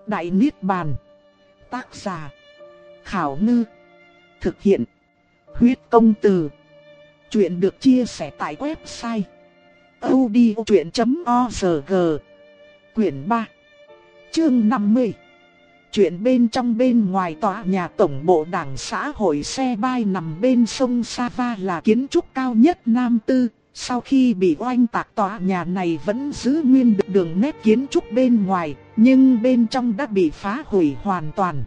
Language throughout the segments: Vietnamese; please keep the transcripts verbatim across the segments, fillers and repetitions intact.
Đại Niết Bàn. Tác giả Khảo Ngư. Thực hiện Huyết Công Từ. Chuyện được chia sẻ tại website audiochuyện chấm org. Quyển ba, chương năm mươi. Chuyện bên trong bên ngoài tòa nhà tổng bộ Đảng xã hội xe bay nằm bên sông Sava là kiến trúc cao nhất Nam Tư. Sau khi bị oanh tạc, tòa nhà này vẫn giữ nguyên được đường nét kiến trúc bên ngoài, nhưng bên trong đã bị phá hủy hoàn toàn.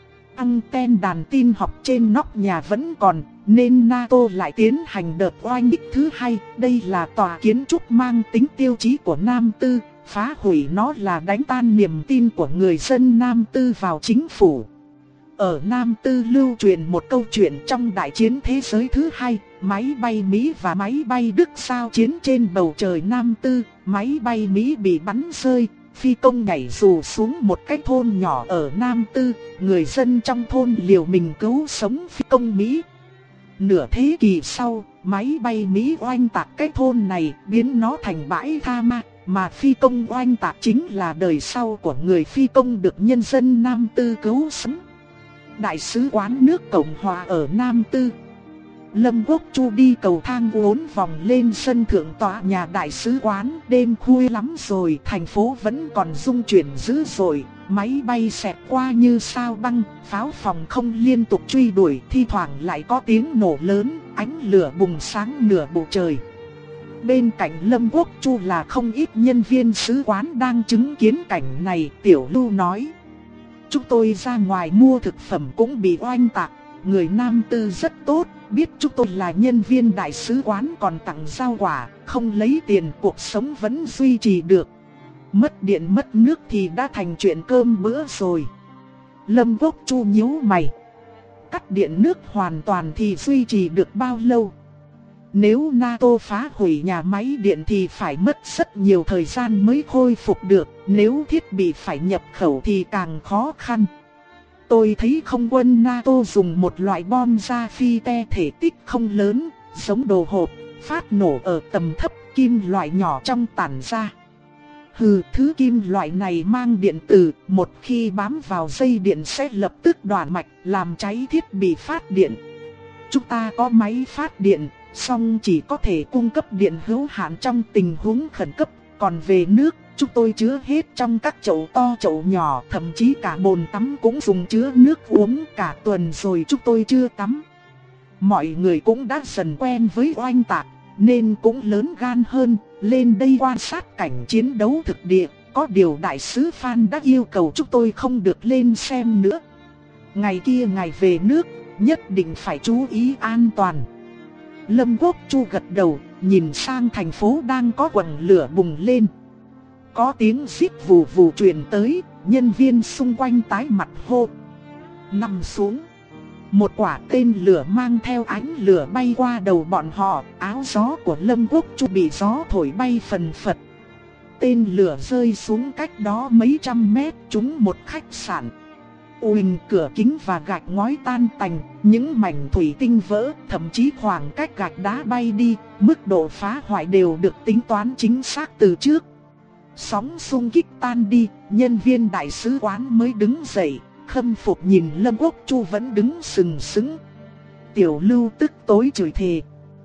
Anten đàn tin học trên nóc nhà vẫn còn, nên NATO lại tiến hành đợt oanh kích thứ hai. Đây là tòa kiến trúc mang tính tiêu chí của Nam Tư, phá hủy nó là đánh tan niềm tin của người dân Nam Tư vào chính phủ. Ở Nam Tư lưu truyền một câu chuyện trong đại chiến thế giới thứ hai, máy bay Mỹ và máy bay Đức giao chiến trên bầu trời Nam Tư, máy bay Mỹ bị bắn rơi, phi công nhảy dù xuống một cái thôn nhỏ ở Nam Tư, người dân trong thôn liều mình cứu sống phi công Mỹ. Nửa thế kỷ sau, máy bay Mỹ oanh tạc cái thôn này, biến nó thành bãi tha ma, mà phi công oanh tạc chính là đời sau của người phi công được nhân dân Nam Tư cứu sống. Đại sứ quán nước Cộng hòa ở Nam Tư. Lâm Quốc Chu đi cầu thang uốn vòng lên sân thượng tòa nhà đại sứ quán. Đêm khuya lắm rồi, thành phố vẫn còn rung chuyển dữ dội. Máy bay xẹt qua như sao băng, pháo phòng không liên tục truy đuổi, thi thoảng lại có tiếng nổ lớn, ánh lửa bùng sáng nửa bầu trời. Bên cạnh Lâm Quốc Chu là không ít nhân viên sứ quán đang chứng kiến cảnh này. Tiểu Lưu nói: chúng tôi ra ngoài mua thực phẩm cũng bị oanh tạc. Người Nam Tư rất tốt, biết chúng tôi là nhân viên đại sứ quán còn tặng rau quả, không lấy tiền, cuộc sống vẫn duy trì được. Mất điện mất nước thì đã thành chuyện cơm bữa rồi. Lâm Quốc Chu nhíu mày. Cắt điện nước hoàn toàn thì duy trì được bao lâu? Nếu NATO phá hủy nhà máy điện thì phải mất rất nhiều thời gian mới khôi phục được. Nếu thiết bị phải nhập khẩu thì càng khó khăn. Tôi thấy không quân NATO dùng một loại bom ra phi te thể tích không lớn, giống đồ hộp, phát nổ ở tầm thấp, kim loại nhỏ trong tản ra. Hừ, thứ kim loại này mang điện tử, một khi bám vào dây điện sẽ lập tức đoạn mạch, làm cháy thiết bị phát điện. Chúng ta có máy phát điện, song chỉ có thể cung cấp điện hữu hạn trong tình huống khẩn cấp. Còn về nước, chúng tôi chứa hết trong các chậu to chậu nhỏ, thậm chí cả bồn tắm cũng dùng chứa nước uống. Cả tuần rồi chúng tôi chưa tắm. Mọi người cũng đã dần quen với oanh tạc, nên cũng lớn gan hơn, lên đây quan sát cảnh chiến đấu thực địa. Có điều đại sứ Phan đã yêu cầu chúng tôi không được lên xem nữa. Ngày kia ngày về nước, nhất định phải chú ý an toàn. Lâm Quốc Chu gật đầu, nhìn sang thành phố đang có quầng lửa bùng lên. Có tiếng rít vù vù truyền tới, nhân viên xung quanh tái mặt hô: nằm xuống. Một quả tên lửa mang theo ánh lửa bay qua đầu bọn họ, áo gió của Lâm Quốc Chu bị gió thổi bay phần phật. Tên lửa rơi xuống cách đó mấy trăm mét, trúng một khách sạn. Uỳnh, cửa kính và gạch ngói tan tành, những mảnh thủy tinh vỡ, thậm chí khoảng cách gạch đá bay đi, mức độ phá hoại đều được tính toán chính xác từ trước. Sóng xung kích tan đi, nhân viên đại sứ quán mới đứng dậy, khâm phục nhìn Lâm Quốc Chu vẫn đứng sừng sững. Tiểu Lưu tức tối chửi thề: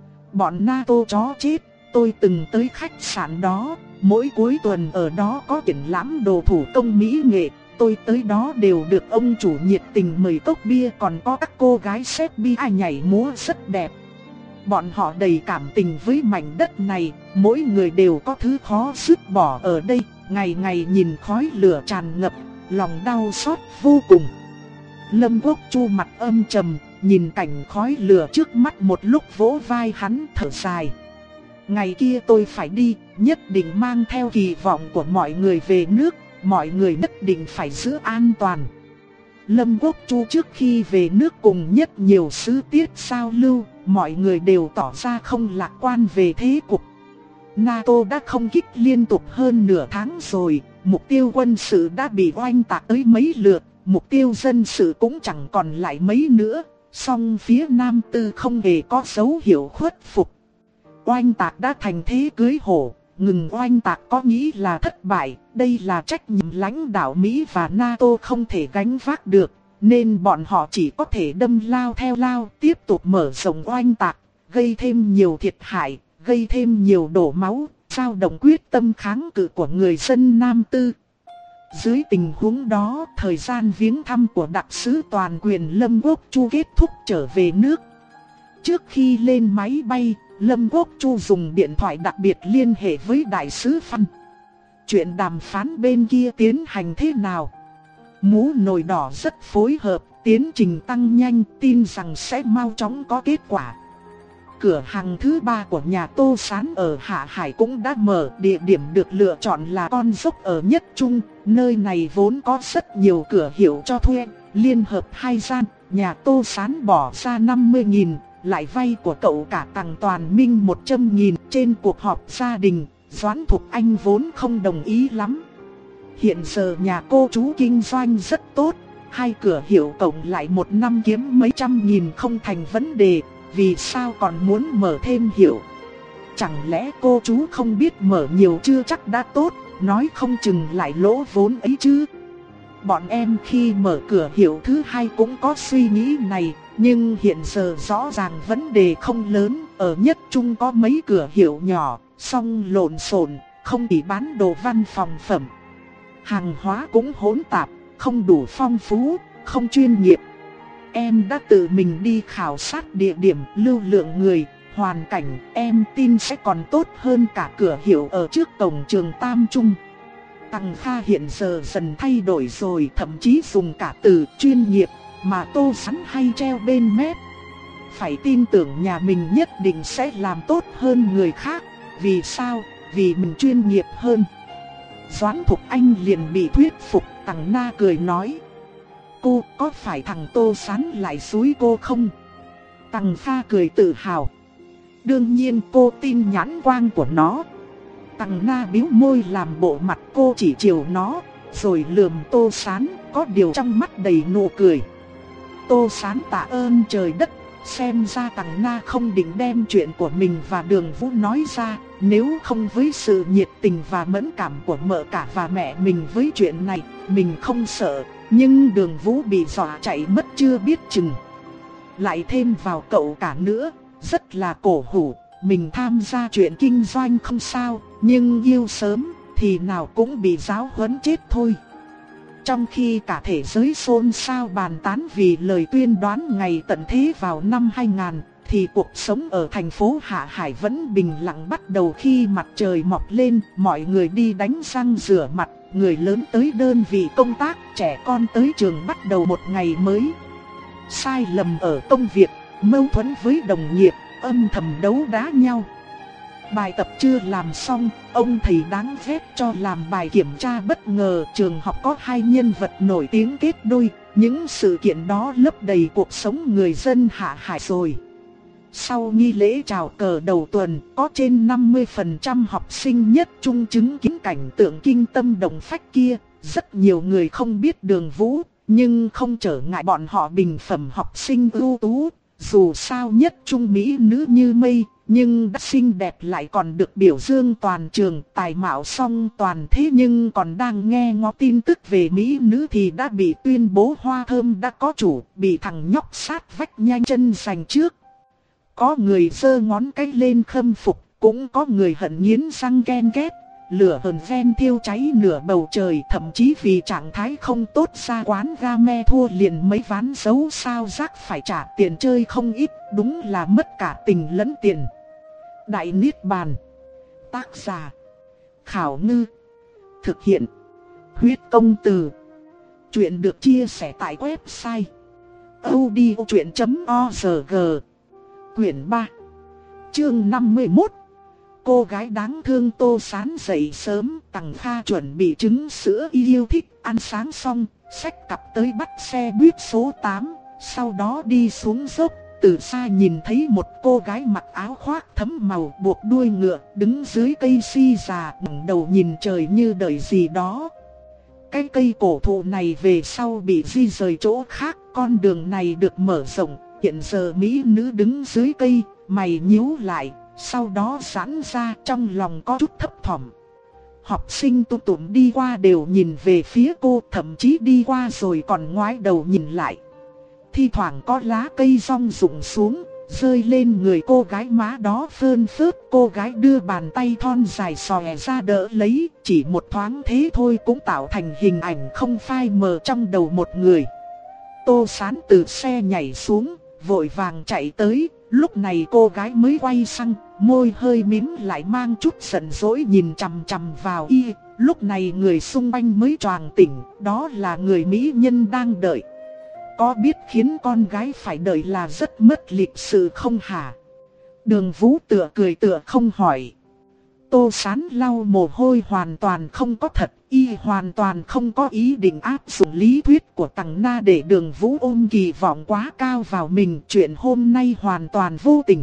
bọn NATO chó chết, tôi từng tới khách sạn đó, mỗi cuối tuần ở đó có triển lãm đồ thủ công mỹ nghệ. Tôi tới đó đều được ông chủ nhiệt tình mời cốc bia, còn có các cô gái xếp bi ai nhảy múa rất đẹp. Bọn họ đầy cảm tình với mảnh đất này, mỗi người đều có thứ khó dứt bỏ ở đây. Ngày ngày nhìn khói lửa tràn ngập, lòng đau xót vô cùng. Lâm Quốc Chu mặt âm trầm, nhìn cảnh khói lửa trước mắt một lúc, vỗ vai hắn thở dài. Ngày kia tôi phải đi, nhất định mang theo kỳ vọng của mọi người về nước. Mọi người nhất định phải giữ an toàn. Lâm Quốc Chu trước khi về nước cùng nhất nhiều sứ tiết giao lưu, mọi người đều tỏ ra không lạc quan về thế cục. NATO đã không kích liên tục hơn nửa tháng rồi, mục tiêu quân sự đã bị oanh tạc tới mấy lượt, mục tiêu dân sự cũng chẳng còn lại mấy nữa, song phía Nam Tư không hề có dấu hiệu khuất phục. Oanh tạc đã thành thế cưới hổ. ngừng oanh tạc có nghĩ là thất bại, đây là trách nhiệm lãnh đạo Mỹ và NATO không thể gánh vác được, nên bọn họ chỉ có thể đâm lao theo lao, tiếp tục mở rộng oanh tạc, gây thêm nhiều thiệt hại, gây thêm nhiều đổ máu, dao động quyết tâm kháng cự của người dân Nam Tư. Dưới tình huống đó, thời gian viếng thăm của đặc sứ toàn quyền Lâm Quốc Chu kết thúc trở về nước. Trước khi lên máy bay, Lâm Quốc Chu dùng điện thoại đặc biệt liên hệ với đại sứ Phan. Chuyện đàm phán bên kia tiến hành thế nào? Mũ nồi đỏ rất phối hợp, tiến trình tăng nhanh, tin rằng sẽ mau chóng có kết quả. Cửa hàng thứ ba của nhà Tô Sán ở Hạ Hải cũng đã mở, địa điểm được lựa chọn là con dốc ở Nhất Trung, nơi này vốn có rất nhiều cửa hiệu cho thuê, liên hợp hai gian, nhà Tô Sán bỏ ra năm mươi nghìn, lại vay của cậu cả Tằng Toàn Minh một trăm nghìn trên cuộc họp gia đình, Doãn Thục Anh vốn không đồng ý lắm. Hiện giờ nhà cô chú kinh doanh rất tốt, hai cửa hiệu cộng lại một năm kiếm mấy trăm nghìn không thành vấn đề. Vì sao còn muốn mở thêm hiệu? Chẳng lẽ cô chú không biết mở nhiều chưa chắc đã tốt, nói không chừng lại lỗ vốn ấy chứ? Bọn em khi mở cửa hiệu thứ hai cũng có suy nghĩ này, nhưng hiện giờ rõ ràng vấn đề không lớn. Ở Nhất Trung có mấy cửa hiệu nhỏ, song lộn xộn, không chỉ bán đồ văn phòng phẩm. Hàng hóa cũng hỗn tạp, không đủ phong phú, không chuyên nghiệp. Em đã tự mình đi khảo sát địa điểm, lưu lượng người, hoàn cảnh, em tin sẽ còn tốt hơn cả cửa hiệu ở trước cổng trường Tam Trung. Tằng Kha hiện giờ dần thay đổi rồi, thậm chí dùng cả từ chuyên nghiệp mà Tô Sán hay treo bên mép. Phải tin tưởng nhà mình nhất định sẽ làm tốt hơn người khác. Vì sao? Vì mình chuyên nghiệp hơn. Doãn Thục Anh liền bị thuyết phục. Tằng Na cười nói: cô có phải thằng Tô Sán lại xúi cô không? Tằng Kha cười tự hào: đương nhiên cô tin nhãn quang của nó. Tằng Na bĩu môi làm bộ mặt cô chỉ chiều nó, rồi lườm Tô Sán, có điều trong mắt đầy nụ cười. Tô Sán tạ ơn trời đất, xem ra Tằng Na không định đem chuyện của mình và Đường Vũ nói ra, nếu không với sự nhiệt tình và mẫn cảm của mợ cả và mẹ mình với chuyện này, mình không sợ. Nhưng Đường Vũ bị dọa chạy mất chưa biết chừng. Lại thêm vào cậu cả nữa, rất là cổ hủ. Mình tham gia chuyện kinh doanh không sao, nhưng yêu sớm thì nào cũng bị giáo huấn chết thôi. Trong khi cả thế giới xôn xao bàn tán vì lời tuyên đoán ngày tận thế vào năm hai nghìn, thì cuộc sống ở thành phố Hạ Hải vẫn bình lặng bắt đầu khi mặt trời mọc lên, mọi người đi đánh răng rửa mặt, người lớn tới đơn vị công tác, trẻ con tới trường bắt đầu một ngày mới. Sai lầm ở công việc, mâu thuẫn với đồng nghiệp, âm thầm đấu đá nhau. Bài tập chưa làm xong, ông thầy đáng ghét cho làm bài kiểm tra bất ngờ. Trường học có hai nhân vật nổi tiếng kết đôi, những sự kiện đó lấp đầy cuộc sống người dân Hạ Hải rồi. Sau nghi lễ chào cờ đầu tuần, có trên năm mươi phần trăm học sinh Nhất Trung chứng kiến cảnh tượng kinh tâm động phách kia. Rất nhiều người không biết Đường Vũ, nhưng không trở ngại bọn họ bình phẩm học sinh ưu tú. Dù sao Nhất Trung mỹ nữ như mây, nhưng đã xinh đẹp lại còn được biểu dương toàn trường, tài mạo song toàn. Thế nhưng còn đang nghe ngó tin tức về mỹ nữ thì đã bị tuyên bố hoa thơm đã có chủ, bị thằng nhóc sát vách nhanh chân giành trước. Có người giơ ngón cái lên khâm phục, cũng có người hận nghiến răng ghen ghét. Lửa hờn ven thiêu cháy nửa bầu trời, thậm chí vì trạng thái không tốt ra quán game thua liền mấy ván dấu sao rác phải trả tiền chơi không ít, đúng là mất cả tình lẫn tiền. Đại Niết Bàn. Tác giả: Khảo Ngư. Thực hiện: Huyết Công Từ. Chuyện được chia sẻ tại website audiochuyện chấm org. Quyển ba, chương năm mươi mốt. Cô gái đáng thương Tô Sán dậy sớm. Tằng Kha chuẩn bị trứng sữa yêu thích, ăn sáng xong, xách cặp tới bắt xe buýt số tám. Sau đó đi xuống dốc. Từ xa nhìn thấy một cô gái mặc áo khoác thấm màu buộc đuôi ngựa, đứng dưới cây si già, ngẩng đầu nhìn trời như đợi gì đó. Cái cây cổ thụ này về sau bị di rời chỗ khác, con đường này được mở rộng. Hiện giờ mỹ nữ đứng dưới cây, mày nhíu lại, sau đó giãn ra, trong lòng có chút thấp thỏm. Học sinh tụm tụm đi qua đều nhìn về phía cô, thậm chí đi qua rồi còn ngoái đầu nhìn lại. Thi thoảng có lá cây rong rụng xuống, rơi lên người cô gái má đó phơn phớt. Cô gái đưa bàn tay thon dài xòe ra đỡ lấy, chỉ một thoáng thế thôi cũng tạo thành hình ảnh không phai mờ trong đầu một người. Tô Sán từ xe nhảy xuống, vội vàng chạy tới. Lúc này cô gái mới quay sang, môi hơi mím lại mang chút giận dỗi nhìn chằm chằm vào y. Lúc này người xung quanh mới choàng tỉnh, đó là người mỹ nhân đang đợi. Có biết khiến con gái phải đợi là rất mất lịch sự không hả? Đường Vũ tựa cười tựa không hỏi. Tô Sán lau mồ hôi hoàn toàn không có thật, y hoàn toàn không có ý định áp dụng lý thuyết của Tằng Na để Đường Vũ ôm kỳ vọng quá cao vào mình. Chuyện hôm nay hoàn toàn vô tình.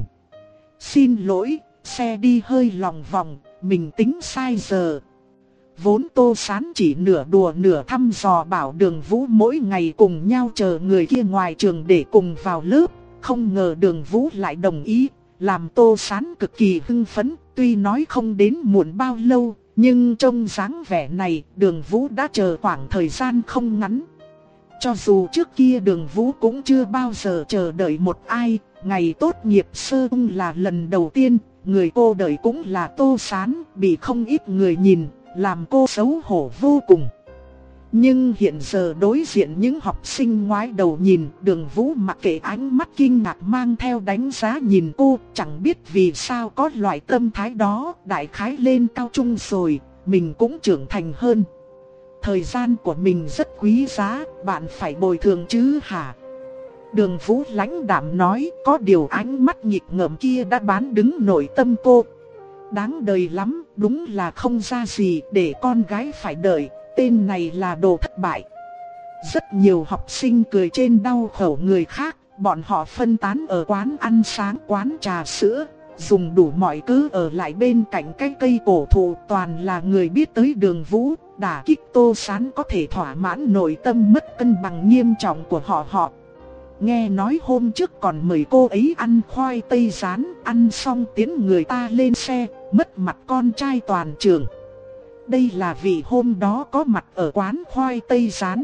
Xin lỗi, xe đi hơi lòng vòng, mình tính sai giờ. Vốn Tô Sán chỉ nửa đùa nửa thăm dò bảo Đường Vũ mỗi ngày cùng nhau chờ người kia ngoài trường để cùng vào lớp. Không ngờ Đường Vũ lại đồng ý, làm Tô Sán cực kỳ hưng phấn. Tuy nói không đến muộn bao lâu, nhưng trông dáng vẻ này Đường Vũ đã chờ khoảng thời gian không ngắn. Cho dù trước kia Đường Vũ cũng chưa bao giờ chờ đợi một ai, ngày tốt nghiệp sơ trung là lần đầu tiên, người cô đợi cũng là Tô Sán, bị không ít người nhìn, làm cô xấu hổ vô cùng. Nhưng hiện giờ đối diện những học sinh ngoái đầu nhìn, Đường Vũ mặc kệ ánh mắt kinh ngạc mang theo đánh giá nhìn cô, chẳng biết vì sao có loại tâm thái đó. Đại khái lên cao trung rồi, mình cũng trưởng thành hơn. Thời gian của mình rất quý giá, bạn phải bồi thường chứ hả? Đường Vũ lãnh đạm nói, có điều ánh mắt nghịch ngợm kia đã bán đứng nội tâm cô. Đáng đời lắm, đúng là không ra gì để con gái phải đợi. Tên này là đồ thất bại. Rất nhiều học sinh cười trên đau khổ người khác. Bọn họ phân tán ở quán ăn sáng, quán trà sữa, dùng đủ mọi cớ ở lại bên cạnh cái cây cổ thụ. Toàn là người biết tới Đường Vũ. Đả kích Tô Sán có thể thỏa mãn nội tâm mất cân bằng nghiêm trọng của họ họ. Nghe nói hôm trước còn mời cô ấy ăn khoai tây rán, ăn xong tiến người ta lên xe, mất mặt con trai toàn trường. Đây là vì hôm đó có mặt ở quán khoai tây rán.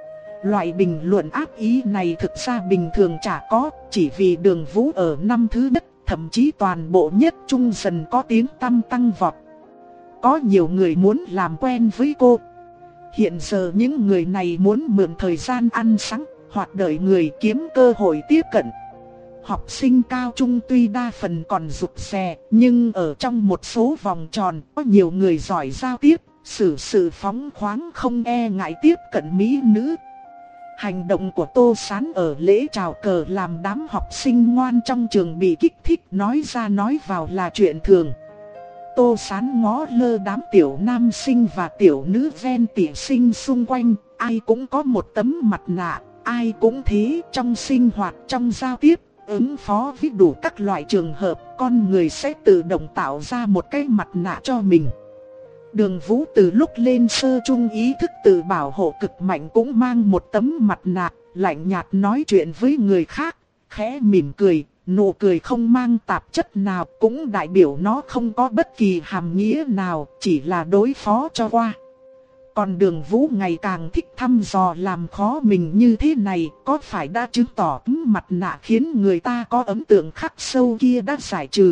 Loại bình luận ác ý này thực ra bình thường chả có, chỉ vì Đường Vũ ở năm thứ nhất, thậm chí toàn bộ nhất trung dần có tiếng tăm tăng vọt. Có nhiều người muốn làm quen với cô. Hiện giờ những người này muốn mượn thời gian ăn sáng, hoặc đợi người kiếm cơ hội tiếp cận. Học sinh cao trung tuy đa phần còn rụt rè, nhưng ở trong một số vòng tròn có nhiều người giỏi giao tiếp, xử sự phóng khoáng không e ngại tiếp cận mỹ nữ. Hành động của Tô Sán ở lễ chào cờ làm đám học sinh ngoan trong trường bị kích thích, nói ra nói vào là chuyện thường. Tô Sán ngó lơ đám tiểu nam sinh và tiểu nữ ven tỉ sinh xung quanh, ai cũng có một tấm mặt nạ, ai cũng thế. Trong sinh hoạt, trong giao tiếp, ứng phó với đủ các loại trường hợp, con người sẽ tự động tạo ra một cái mặt nạ cho mình. Đường Vũ từ lúc lên sơ trung ý thức tự bảo hộ cực mạnh, cũng mang một tấm mặt nạ, lạnh nhạt nói chuyện với người khác, khẽ mỉm cười, nụ cười không mang tạp chất nào, cũng đại biểu nó không có bất kỳ hàm nghĩa nào, chỉ là đối phó cho qua. Còn Đường Vũ ngày càng thích thăm dò làm khó mình như thế này, có phải đã chứng tỏ mặt nạ khiến người ta có ấn tượng khắc sâu kia đã giải trừ?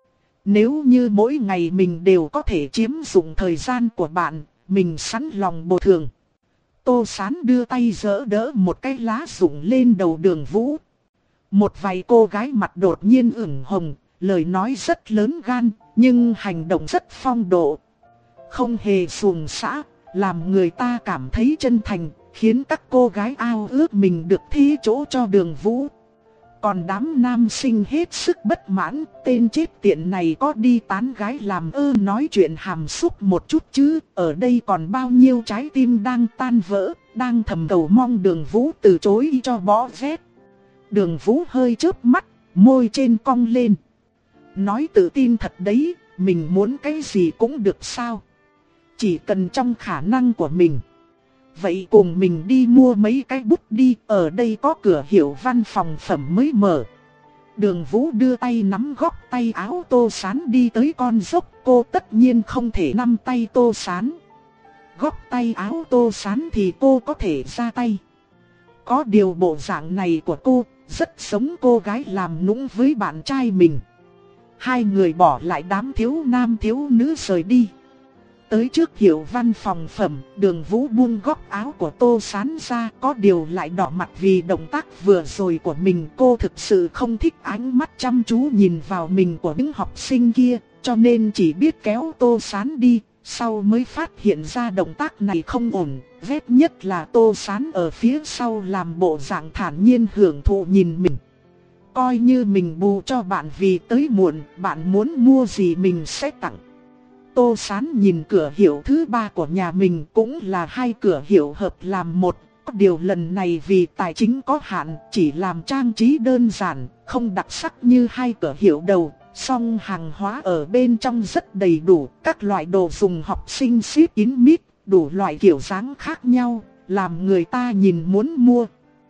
Nếu như mỗi ngày mình đều có thể chiếm dụng thời gian của bạn, mình sẵn lòng bồi thường. Tô Sán đưa tay giở đỡ một cái lá rụng lên đầu Đường Vũ. Một vài cô gái mặt đột nhiên ửng hồng, lời nói rất lớn gan, nhưng hành động rất phong độ. Không hề xuồng xã, làm người ta cảm thấy chân thành, khiến các cô gái ao ước mình được thi chỗ cho Đường Vũ. Còn đám nam sinh hết sức bất mãn, tên chết tiện này có đi tán gái làm ơ nói chuyện hàm xúc một chút chứ, ở đây còn bao nhiêu trái tim đang tan vỡ, đang thầm cầu mong Đường Vũ từ chối cho bỏ vét. Đường Vũ hơi chớp mắt, môi trên cong lên. Nói tự tin thật đấy, mình muốn cái gì cũng được sao? Chỉ cần trong khả năng của mình. Vậy cùng mình đi mua mấy cái bút đi, ở đây có cửa hiệu văn phòng phẩm mới mở. Đường Vũ đưa tay nắm góc tay áo Tô Sán đi tới con dốc, cô tất nhiên không thể nắm tay Tô Sán. Góc tay áo Tô Sán thì cô có thể ra tay. Có điều bộ dạng này của cô rất giống cô gái làm nũng với bạn trai mình. Hai người bỏ lại đám thiếu nam thiếu nữ rời đi. Tới trước hiệu văn phòng phẩm, Đường Vũ buông góc áo của Tô Sán ra, có điều lại đỏ mặt vì động tác vừa rồi của mình. Cô thực sự không thích ánh mắt chăm chú nhìn vào mình của những học sinh kia, cho nên chỉ biết kéo Tô Sán đi. Sau mới phát hiện ra động tác này không ổn, ghét nhất là Tô Sán ở phía sau làm bộ dạng thản nhiên hưởng thụ nhìn mình. Coi như mình bù cho bạn vì tới muộn, bạn muốn mua gì mình sẽ tặng. Tô Sán nhìn cửa hiệu thứ ba của nhà mình, cũng là hai cửa hiệu hợp làm một. Có điều lần này vì tài chính có hạn, chỉ làm trang trí đơn giản, không đặc sắc như hai cửa hiệu đầu. Song hàng hóa ở bên trong rất đầy đủ, các loại đồ dùng học sinh xếp kín mít, đủ loại kiểu dáng khác nhau, làm người ta nhìn muốn mua.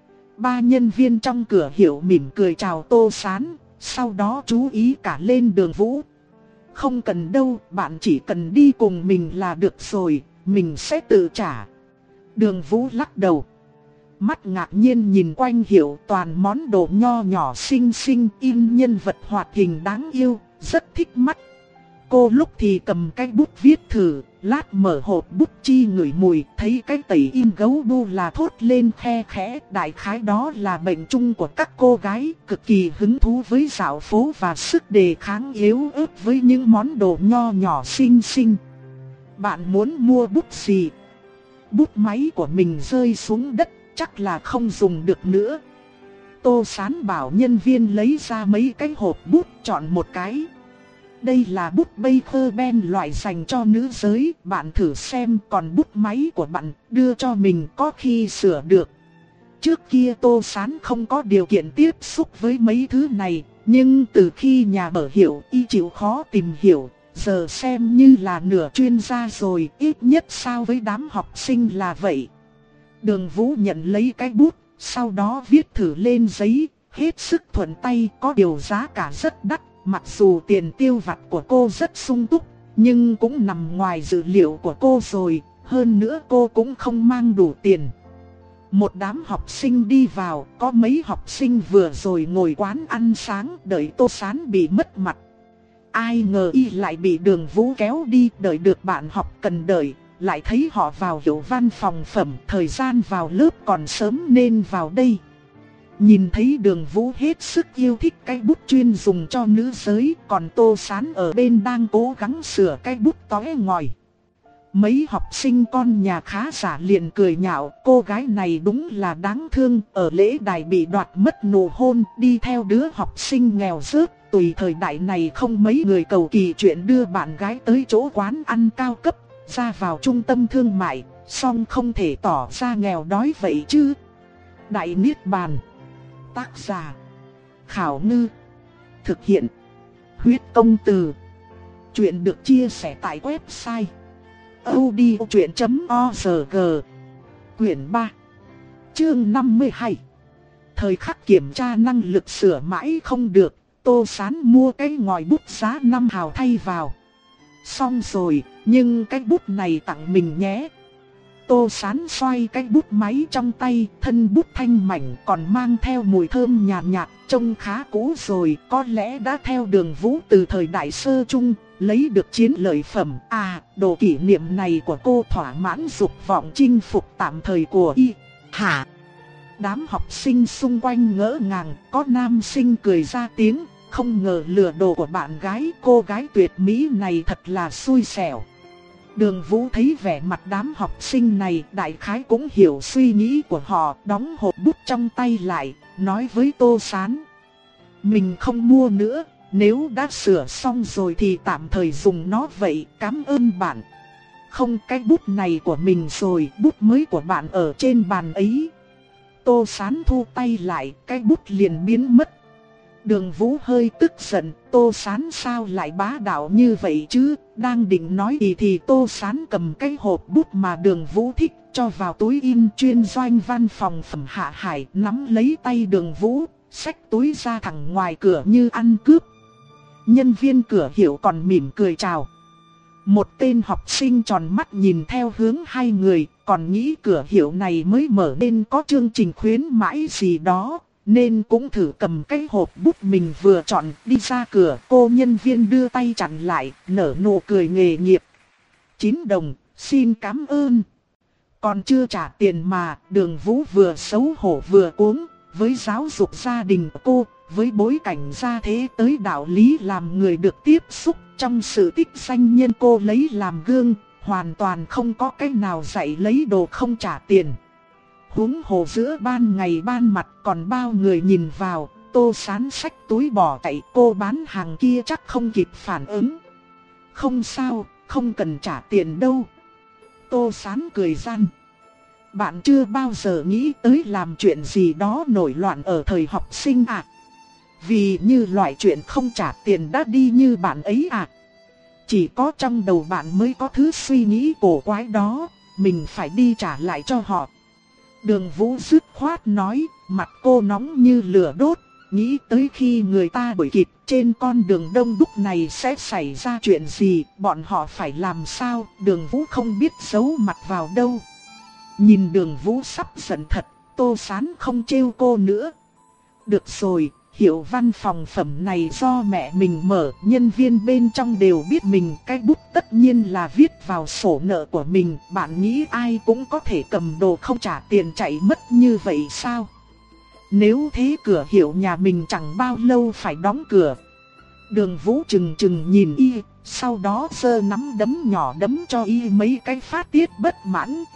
Ba nhân viên trong cửa hiệu mỉm cười chào Tô Sán, sau đó chú ý cả lên Đường Vũ. Không cần đâu, bạn chỉ cần đi cùng mình là được rồi, mình sẽ tự trả. Đường Vũ lắc đầu. Mắt ngạc nhiên nhìn quanh hiệu, toàn món đồ nho nhỏ xinh xinh, in nhân vật hoạt hình đáng yêu, rất thích mắt. Cô lúc thì cầm cái bút viết thử, lát mở hộp bút chi ngửi mùi, thấy cái tẩy in gấu bu là thốt lên khe khẽ. Đại khái đó là bệnh chung của các cô gái, cực kỳ hứng thú với dạo phố và sức đề kháng yếu ớt với những món đồ nho nhỏ xinh xinh. Bạn muốn mua bút gì? Bút máy của mình rơi xuống đất, chắc là không dùng được nữa. Tô Sán bảo nhân viên lấy ra mấy cái hộp bút, chọn một cái. Đây là bút Baker Pen loại dành cho nữ giới, bạn thử xem. Còn bút máy của bạn đưa cho mình có khi sửa được. Trước kia Tô Sán không có điều kiện tiếp xúc với mấy thứ này, nhưng từ khi nhà mở hiệu y chịu khó tìm hiểu, giờ xem như là nửa chuyên gia rồi, ít nhất so với đám học sinh là vậy. Đường Vũ nhận lấy cái bút, sau đó viết thử lên giấy, hết sức thuận tay, có điều giá cả rất đắt. Mặc dù tiền tiêu vặt của cô rất sung túc, nhưng cũng nằm ngoài dự liệu của cô rồi, hơn nữa cô cũng không mang đủ tiền. Một đám học sinh đi vào, có mấy học sinh vừa rồi ngồi quán ăn sáng đợi Tô Sán bị mất mặt. Ai ngờ y lại bị Đường Vũ kéo đi, đợi được bạn học cần đợi, lại thấy họ vào hiệu văn phòng phẩm, thời gian vào lớp còn sớm nên vào đây. Nhìn thấy Đường Vũ hết sức yêu thích cái bút chuyên dùng cho nữ giới, còn Tô Sán ở bên đang cố gắng sửa cái bút tóe ngòi. Mấy học sinh con nhà khá giả liền cười nhạo, cô gái này đúng là đáng thương, ở lễ đài bị đoạt mất nụ hôn, đi theo đứa học sinh nghèo rớt. Tùy thời đại này không mấy người cầu kỳ chuyện đưa bạn gái tới chỗ quán ăn cao cấp, ra vào trung tâm thương mại, song không thể tỏ ra nghèo đói vậy chứ. Đại Niết Bàn. Tác giả Khảo Ngư. Thực hiện Huyết Công Từ. Chuyện được chia sẻ tại website audiochuyện chấm org. Quyển ba, chương năm mươi hai. Thời khắc kiểm tra năng lực sửa mãi không được, Tô Sán mua cái ngòi bút giá năm hào thay vào. Xong rồi, nhưng cái bút này tặng mình nhé. Tô Sán xoay cái bút máy trong tay, thân bút thanh mảnh còn mang theo mùi thơm nhàn nhạt, trông khá cũ rồi, có lẽ đã theo Đường Vũ từ thời đại sơ chung, lấy được chiến lợi phẩm. À, đồ kỷ niệm này của cô thỏa mãn dục vọng chinh phục tạm thời của y. Hả? Đám học sinh xung quanh ngỡ ngàng, có nam sinh cười ra tiếng, không ngờ lừa đồ của bạn gái, cô gái tuyệt mỹ này thật là xui xẻo. Đường Vũ thấy vẻ mặt đám học sinh này, đại khái cũng hiểu suy nghĩ của họ, đóng hộp bút trong tay lại, nói với Tô Sán. Mình không mua nữa, nếu đã sửa xong rồi thì tạm thời dùng nó vậy, cảm ơn bạn. Không, cái bút này của mình rồi, bút mới của bạn ở trên bàn ấy. Tô Sán thu tay lại, cái bút liền biến mất. Đường Vũ hơi tức giận, Tô Sán sao lại bá đạo như vậy chứ? Đang định nói gì thì Tô Sán cầm cái hộp bút mà Đường Vũ thích, cho vào túi in chuyên doanh văn phòng phẩm Hạ Hải, nắm lấy tay Đường Vũ, xách túi ra thẳng ngoài cửa như ăn cướp. Nhân viên cửa hiệu còn mỉm cười chào. Một tên học sinh tròn mắt nhìn theo hướng hai người, còn nghĩ cửa hiệu này mới mở nên có chương trình khuyến mãi gì đó, nên cũng thử cầm cái hộp bút mình vừa chọn đi ra cửa. Cô nhân viên đưa tay chặn lại, nở nụ cười nghề nghiệp. Chín đồng, xin cảm ơn. Còn chưa trả tiền mà, Đường Vũ vừa xấu hổ vừa cuống. Với giáo dục gia đình của cô, với bối cảnh gia thế tới đạo lý làm người được tiếp xúc, trong sự tích danh nhân cô lấy làm gương, hoàn toàn không có cách nào dạy lấy đồ không trả tiền. Huống hồ giữa ban ngày ban mặt còn bao người nhìn vào, Tô Sán xách túi bỏ chạy, cô bán hàng kia chắc không kịp phản ứng. Không sao, không cần trả tiền đâu. Tô Sán cười gian. Bạn chưa bao giờ nghĩ tới làm chuyện gì đó nổi loạn ở thời học sinh à? Vì như loại chuyện không trả tiền đã đi như bạn ấy à? Chỉ có trong đầu bạn mới có thứ suy nghĩ cổ quái đó, mình phải đi trả lại cho họ. Đường Vũ dứt khoát nói, mặt cô nóng như lửa đốt, nghĩ tới khi người ta đuổi kịp trên con đường đông đúc này sẽ xảy ra chuyện gì, bọn họ phải làm sao. Đường Vũ không biết giấu mặt vào đâu. Nhìn Đường Vũ sắp giận thật, Tô Sán không trêu cô nữa. Được rồi, hiệu văn phòng phẩm này do mẹ mình mở, nhân viên bên trong đều biết mình, cái bút tất nhiên là viết vào sổ nợ của mình. Bạn nghĩ ai cũng có thể cầm đồ không trả tiền chạy mất như vậy sao? Nếu thế cửa hiệu nhà mình chẳng bao lâu phải đóng cửa. Đường Vũ chừng chừng nhìn y, sau đó giơ nắm đấm nhỏ đấm cho y mấy cái phát tiết bất mãn.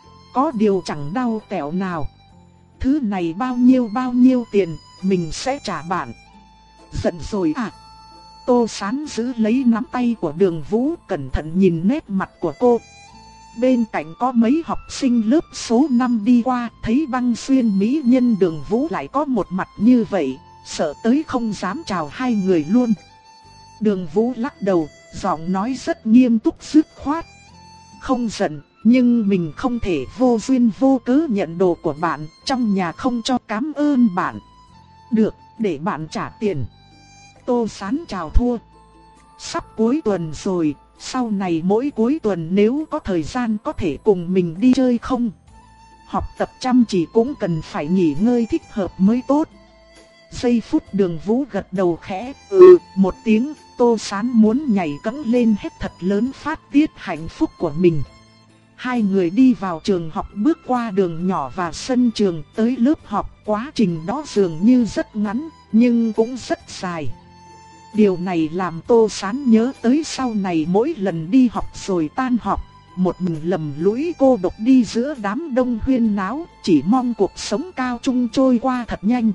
Có điều chẳng đau tẹo nào. Thứ này bao nhiêu bao nhiêu tiền, mình sẽ trả bạn. Giận rồi à? Tô Sán giữ lấy nắm tay của Đường Vũ, cẩn thận nhìn nét mặt của cô. Bên cạnh có mấy học sinh lớp số năm đi qua, thấy Băng Xuyên mỹ nhân Đường Vũ lại có một mặt như vậy, sợ tới không dám chào hai người luôn. Đường Vũ lắc đầu, giọng nói rất nghiêm túc dứt khoát. Không giận, nhưng mình không thể vô duyên vô cớ nhận đồ của bạn, trong nhà không cho cảm ơn bạn. Được, để bạn trả tiền. Tô Sán chào thua. Sắp cuối tuần rồi, sau này mỗi cuối tuần nếu có thời gian có thể cùng mình đi chơi không? Học tập chăm chỉ cũng cần phải nghỉ ngơi thích hợp mới tốt. Giây phút Đường Vũ gật đầu khẽ, ừ, một tiếng. Tô Sán muốn nhảy cẫng lên hét thật lớn phát tiết hạnh phúc của mình. Hai người đi vào trường học, bước qua đường nhỏ và sân trường tới lớp học. Quá trình đó dường như rất ngắn, nhưng cũng rất dài. Điều này làm Tô Sán nhớ tới sau này mỗi lần đi học rồi tan học, một mình lầm lũi cô độc đi giữa đám đông huyên náo, chỉ mong cuộc sống cao trung trôi qua thật nhanh.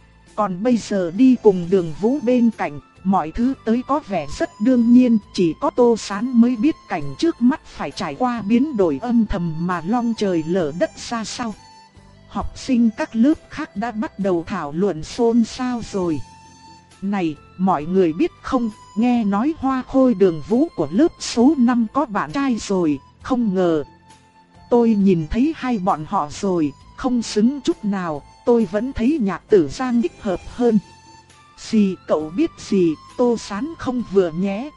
Còn bây giờ đi cùng Đường Vũ bên cạnh, mọi thứ tới có vẻ rất đương nhiên, chỉ có Tô Sán mới biết cảnh trước mắt phải trải qua biến đổi âm thầm mà long trời lở đất ra sao. Học sinh các lớp khác đã bắt đầu thảo luận xôn xao rồi. Này, mọi người biết không, nghe nói Hoa Khôi Đường Vũ của lớp số năm có bạn trai rồi, không ngờ. Tôi nhìn thấy hai bọn họ rồi, không xứng chút nào, tôi vẫn thấy Nhạc Tử Giang thích hợp hơn. Gì cậu biết gì, Tô Sán không vừa nhé.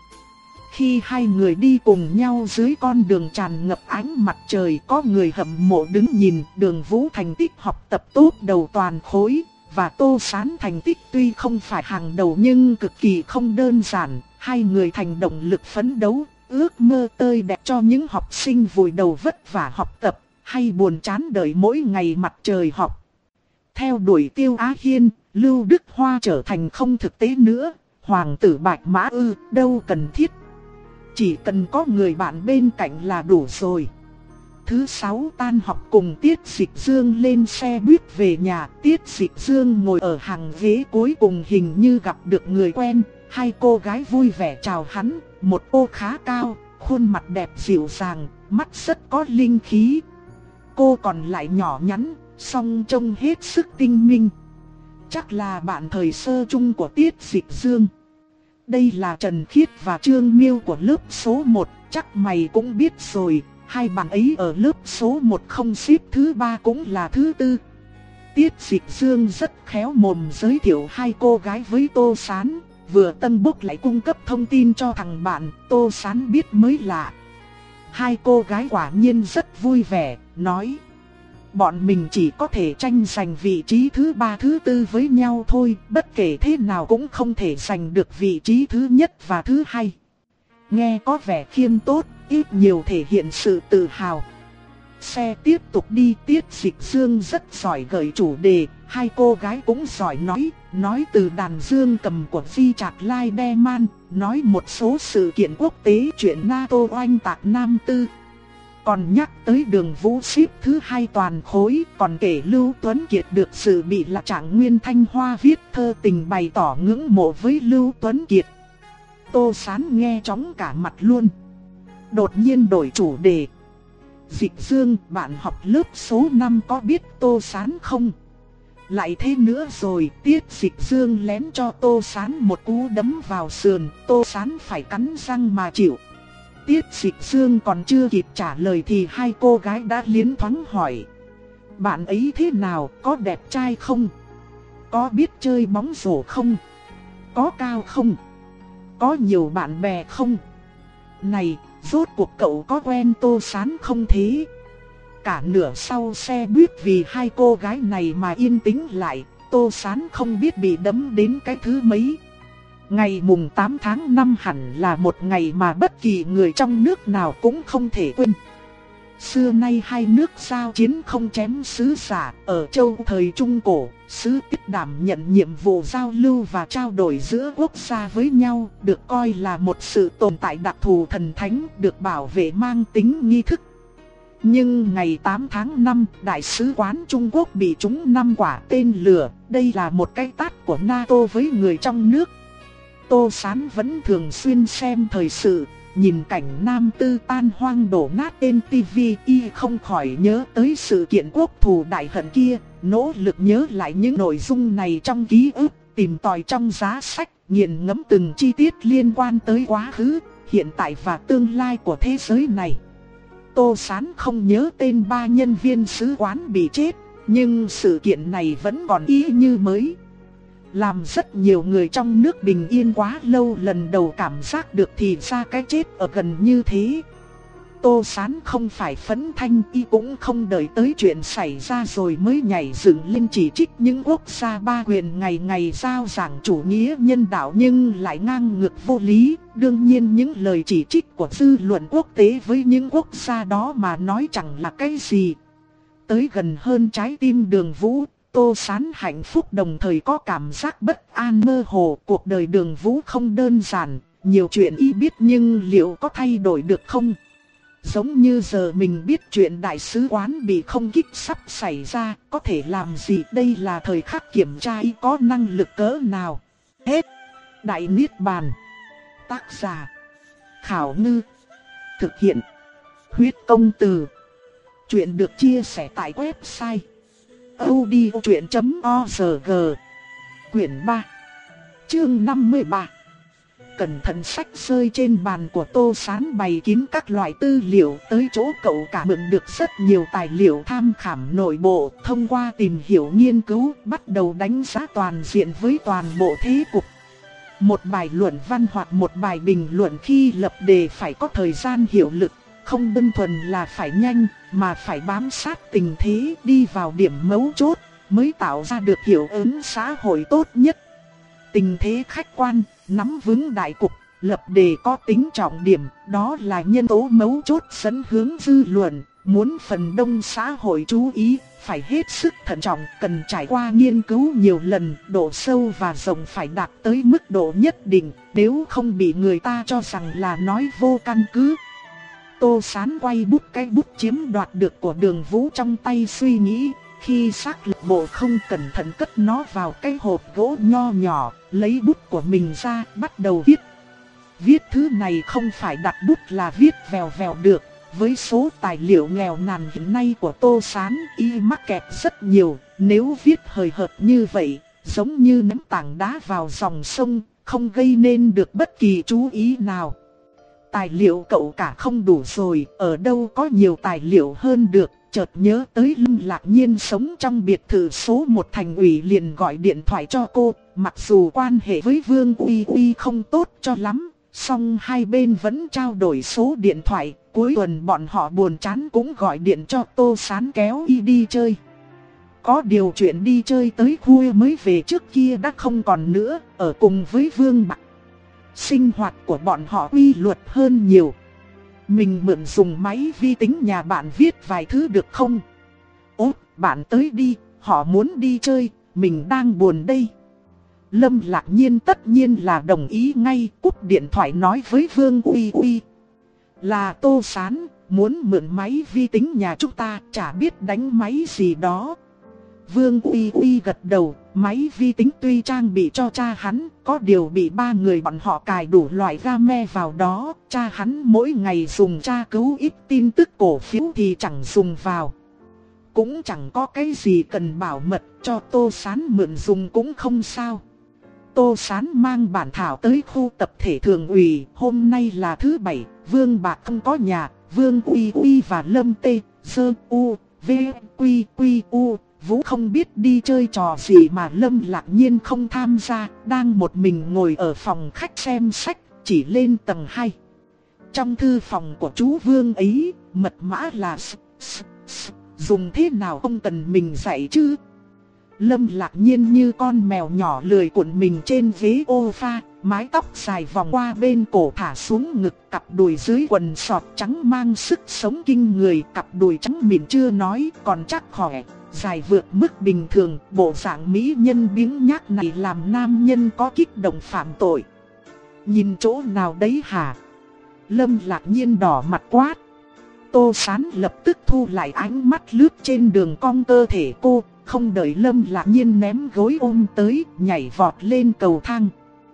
Khi hai người đi cùng nhau dưới con đường tràn ngập ánh mặt trời, có người hâm mộ đứng nhìn. Đường Vũ thành tích học tập tốt đầu toàn khối, và Tô Sán thành tích tuy không phải hàng đầu nhưng cực kỳ không đơn giản. Hai người thành động lực phấn đấu, ước mơ tươi đẹp cho những học sinh vùi đầu vất vả học tập, hay buồn chán đợi mỗi ngày mặt trời học. Theo đuổi Tiêu Á Hiên, Lưu Đức Hoa trở thành không thực tế nữa. Hoàng tử Bạch Mã ư, đâu cần thiết. Chỉ cần có người bạn bên cạnh là đủ rồi. Thứ sáu tan học cùng Tiết Dịch Dương lên xe buýt về nhà. Tiết Dịch Dương ngồi ở hàng ghế cuối cùng, hình như gặp được người quen. Hai cô gái vui vẻ chào hắn. Một cô khá cao, khuôn mặt đẹp dịu dàng, mắt rất có linh khí. Cô còn lại nhỏ nhắn, song trông hết sức tinh minh. Chắc là bạn thời sơ chung của Tiết Dịch Dương. Đây là Trần Khiết và Trương Miêu của lớp số một, chắc mày cũng biết rồi. Hai bạn ấy ở lớp số một không xếp thứ ba cũng là thứ tư. Tiết Dịch Dương rất khéo mồm giới thiệu hai cô gái với Tô Sán, vừa tân bốc lại cung cấp thông tin cho thằng bạn, Tô Sán biết mới lạ. Hai cô gái quả nhiên rất vui vẻ, nói: bọn mình chỉ có thể tranh giành vị trí thứ ba thứ tư với nhau thôi, bất kể thế nào cũng không thể giành được vị trí thứ nhất và thứ hai. Nghe có vẻ khiêm tốt, ít nhiều thể hiện sự tự hào. Xe tiếp tục đi, Tiết Dịch Dương rất giỏi gợi chủ đề, hai cô gái cũng giỏi nói, nói từ đàn dương cầm của Vi Trạc Lai Đe Man, nói một số sự kiện quốc tế, chuyện NATO oanh tạc Nam Tư. Còn nhắc tới Đường Vũ xếp thứ hai toàn khối, còn kể Lưu Tuấn Kiệt được sự bị là Trạng Nguyên Thanh Hoa viết thơ tình bày tỏ ngưỡng mộ với Lưu Tuấn Kiệt. Tô Sán nghe chóng cả mặt luôn. Đột nhiên đổi chủ đề: Dịch Dương, bạn học lớp số năm có biết Tô Sán không? Lại thế nữa rồi, Tiết Dịch Dương lén cho Tô Sán một cú đấm vào sườn, Tô Sán phải cắn răng mà chịu. Tiết Dịch Dương còn chưa kịp trả lời thì hai cô gái đã liến thoáng hỏi: bạn ấy thế nào, có đẹp trai không? Có biết chơi bóng rổ không? Có cao không? Có nhiều bạn bè không? Này, rốt cuộc cậu có quen Tô Sán không thế? Cả nửa sau xe buýt vì hai cô gái này mà yên tĩnh lại, Tô Sán không biết bị đấm đến cái thứ mấy. Ngày mùng tám tháng năm hẳn là một ngày mà bất kỳ người trong nước nào cũng không thể quên. Xưa nay hai nước giao chiến không chém sứ giả, ở châu thời Trung Cổ, sứ Tiết đảm nhận nhiệm vụ giao lưu và trao đổi giữa quốc gia với nhau, được coi là một sự tồn tại đặc thù thần thánh, được bảo vệ mang tính nghi thức. Nhưng ngày tám tháng năm, Đại sứ quán Trung Quốc bị trúng năm quả tên lửa, đây là một cái tát của NATO với người trong nước. Tô Sán vẫn thường xuyên xem thời sự, nhìn cảnh Nam Tư tan hoang đổ nát trên tivi, y không khỏi nhớ tới sự kiện quốc thù đại hận kia, nỗ lực nhớ lại những nội dung này trong ký ức, tìm tòi trong giá sách, nghiền ngẫm từng chi tiết liên quan tới quá khứ, hiện tại và tương lai của thế giới này. Tô Sán không nhớ tên ba nhân viên sứ quán bị chết, nhưng sự kiện này vẫn còn y như mới. Làm rất nhiều người trong nước bình yên quá lâu lần đầu cảm giác được thì ra cái chết ở gần như thế. Tô Sán không phải phẫn thanh, y cũng không đợi tới chuyện xảy ra rồi mới nhảy dựng lên chỉ trích những quốc gia ba quyền ngày ngày giao giảng chủ nghĩa nhân đạo nhưng lại ngang ngược vô lý. Đương nhiên những lời chỉ trích của dư luận quốc tế với những quốc gia đó mà nói chẳng là cái gì. Tới gần hơn trái tim Đường Vũ, Tô Sán hạnh phúc đồng thời có cảm giác bất an mơ hồ. Cuộc đời Đường Vũ không đơn giản, nhiều chuyện y biết nhưng liệu có thay đổi được không? Giống như giờ mình biết chuyện đại sứ quán bị không kích sắp xảy ra, có thể làm gì? Đây là thời khắc kiểm tra y có năng lực cỡ nào. Hết. Đại Niết Bàn. Tác giả: Khảo Ngư. Thực hiện: Huyết Công Từ. Chuyện được chia sẻ tại website audiochuyện chấm org. Quyển ba. Chương năm mươi ba. Cẩn thận, sách rơi trên bàn của Tô Sán bày kín các loại tư liệu, tới chỗ cậu cả mượn được rất nhiều tài liệu tham khảo nội bộ, thông qua tìm hiểu nghiên cứu, bắt đầu đánh giá toàn diện với toàn bộ thế cục. Một bài luận văn hoặc một bài bình luận khi lập đề phải có thời gian hiệu lực, không đơn thuần là phải nhanh, mà phải bám sát tình thế, đi vào điểm mấu chốt, mới tạo ra được hiệu ứng xã hội tốt nhất. Tình thế khách quan, nắm vững đại cục, lập đề có tính trọng điểm, đó là nhân tố mấu chốt dẫn hướng dư luận. Muốn phần đông xã hội chú ý, phải hết sức thận trọng, cần trải qua nghiên cứu nhiều lần, độ sâu và rộng phải đạt tới mức độ nhất định, nếu không bị người ta cho rằng là nói vô căn cứ. Tô Sán quay bút cái bút chiếm đoạt được của Đường Vũ trong tay, suy nghĩ. Khi xác lập bộ không cẩn thận cất nó vào cái hộp gỗ nho nhỏ, lấy bút của mình ra, bắt đầu viết. Viết thứ này không phải đặt bút là viết vèo vèo được. Với số tài liệu nghèo nàn hiện nay của Tô Sán, y mắc kẹt rất nhiều. Nếu viết hời hợt như vậy, giống như ném tảng đá vào dòng sông, không gây nên được bất kỳ chú ý nào. Tài liệu cậu cả không đủ rồi, ở đâu có nhiều tài liệu hơn được. chợt nhớ tới Lâm Lạc Nhiên sống trong biệt thự số một thành ủy liền gọi điện thoại cho cô. Mặc dù quan hệ với Vương Uy Uy không tốt cho lắm, song hai bên vẫn trao đổi số điện thoại. Cuối tuần bọn họ buồn chán cũng gọi điện cho Tô Sán kéo y đi chơi. Có điều chuyện đi chơi tới khuya mới về trước kia đã không còn nữa, ở cùng với Vương Bạc. Sinh hoạt của bọn họ quy luật hơn nhiều. Mình mượn dùng máy vi tính nhà bạn viết vài thứ được không? Ố, bạn tới đi, họ muốn đi chơi, mình đang buồn đây. Lâm Lạc Nhiên tất nhiên là đồng ý ngay, cúp điện thoại nói với Vương Uy Uy. Là Tô Sán, muốn mượn máy vi tính nhà chúng ta, chả biết đánh máy gì đó. Vương Uy Uy gật đầu, máy vi tính tuy trang bị cho cha hắn, có điều bị ba người bọn họ cài đủ loại game vào đó. Cha hắn mỗi ngày dùng tra cứu ít tin tức cổ phiếu thì chẳng dùng vào. Cũng chẳng có cái gì cần bảo mật, cho Tô Sán mượn dùng cũng không sao. Tô Sán mang bản thảo tới khu tập thể thường ủy, hôm nay là thứ bảy, Vương Bạc không có nhà, Vương Uy Uy và Lâm Tê, Sơ U, V, Quy Quy U. Vũ không biết đi chơi trò gì mà Lâm Lạc Nhiên không tham gia, đang một mình ngồi ở phòng khách xem sách, chỉ lên tầng hai. Trong thư phòng của chú Vương ấy, mật mã là s, s, s, dùng thế nào không cần mình dạy chứ. Lâm Lạc Nhiên như con mèo nhỏ lười cuộn mình trên ghế ô pha, mái tóc dài vòng qua bên cổ thả xuống ngực, cặp đùi dưới quần sọt trắng mang sức sống kinh người, cặp đùi trắng mịn chưa nói còn chắc khỏe, dài vượt mức bình thường. Bộ dạng mỹ nhân biếng nhác này làm nam nhân có kích động phạm tội. Nhìn chỗ nào đấy hả? Lâm Lạc Nhiên đỏ mặt quát. Tô Sán lập tức thu lại ánh mắt lướt trên đường cong cơ thể cô, không đợi Lâm Lạc Nhiên ném gối ôm tới, nhảy vọt lên cầu thang.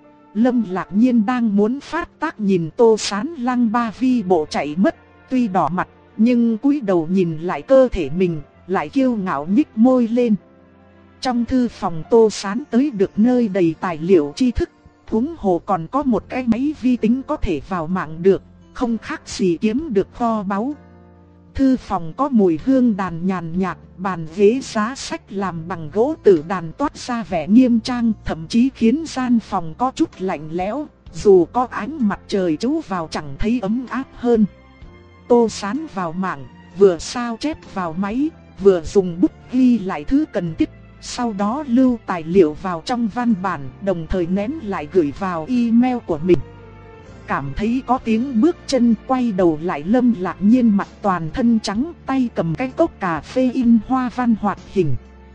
Lâm Lạc Nhiên đang muốn phát tác nhìn Tô Sán lăng ba vi bộ chạy mất, tuy đỏ mặt, nhưng cúi đầu nhìn lại cơ thể mình, lại kiêu ngạo nhích môi lên. Trong thư phòng Tô Sán tới được nơi đầy tài liệu tri thức, huống hồ còn có một cái máy vi tính có thể vào mạng được, không khác gì kiếm được kho báu. Thư phòng có mùi hương đàn nhàn nhạt, bàn ghế giá sách làm bằng gỗ tử đàn toát ra vẻ nghiêm trang, thậm chí khiến gian phòng có chút lạnh lẽo, dù có ánh mặt trời chiếu vào chẳng thấy ấm áp hơn. Tô Sán vào mạng, vừa sao chép vào máy, vừa dùng bút ghi lại thứ cần thiết, sau đó lưu tài liệu vào trong văn bản, đồng thời nén lại gửi vào email của mình. Cảm thấy có tiếng bước chân, quay đầu lại Lâm Lạc Nhiên mặt toàn thân trắng, tay cầm cái cốc cà phê in hoa văn hoạt hình.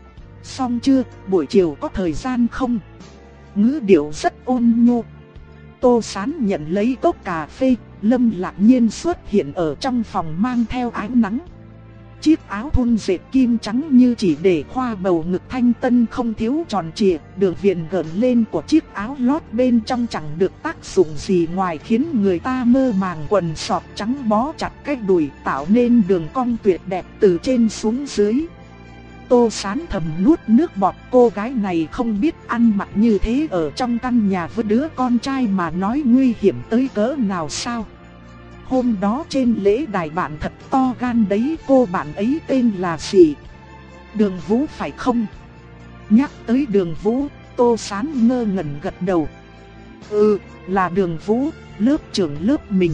Xong chưa, buổi chiều có thời gian không? Ngữ điệu rất ôn nhu. Tô Sán nhận lấy cốc cà phê, Lâm Lạc Nhiên xuất hiện ở trong phòng mang theo ánh nắng. Chiếc áo thun dệt kim trắng như chỉ để khoa bầu ngực thanh tân không thiếu tròn trịa, đường viền gợn lên của chiếc áo lót bên trong chẳng được tác dụng gì ngoài khiến người ta mơ màng. Quần sọt trắng bó chặt cái đùi tạo nên đường cong tuyệt đẹp từ trên xuống dưới. Tô Sán thầm nuốt nước bọt, cô gái này không biết ăn mặc như thế ở trong căn nhà với đứa con trai mà nói nguy hiểm tới cỡ nào sao. Hôm đó trên lễ đài bạn thật to gan đấy, cô bạn ấy tên là gì? Đường Vũ phải không? Nhắc tới Đường Vũ, Tô Sán ngơ ngẩn gật đầu. Ừ, là Đường Vũ, lớp trưởng lớp mình.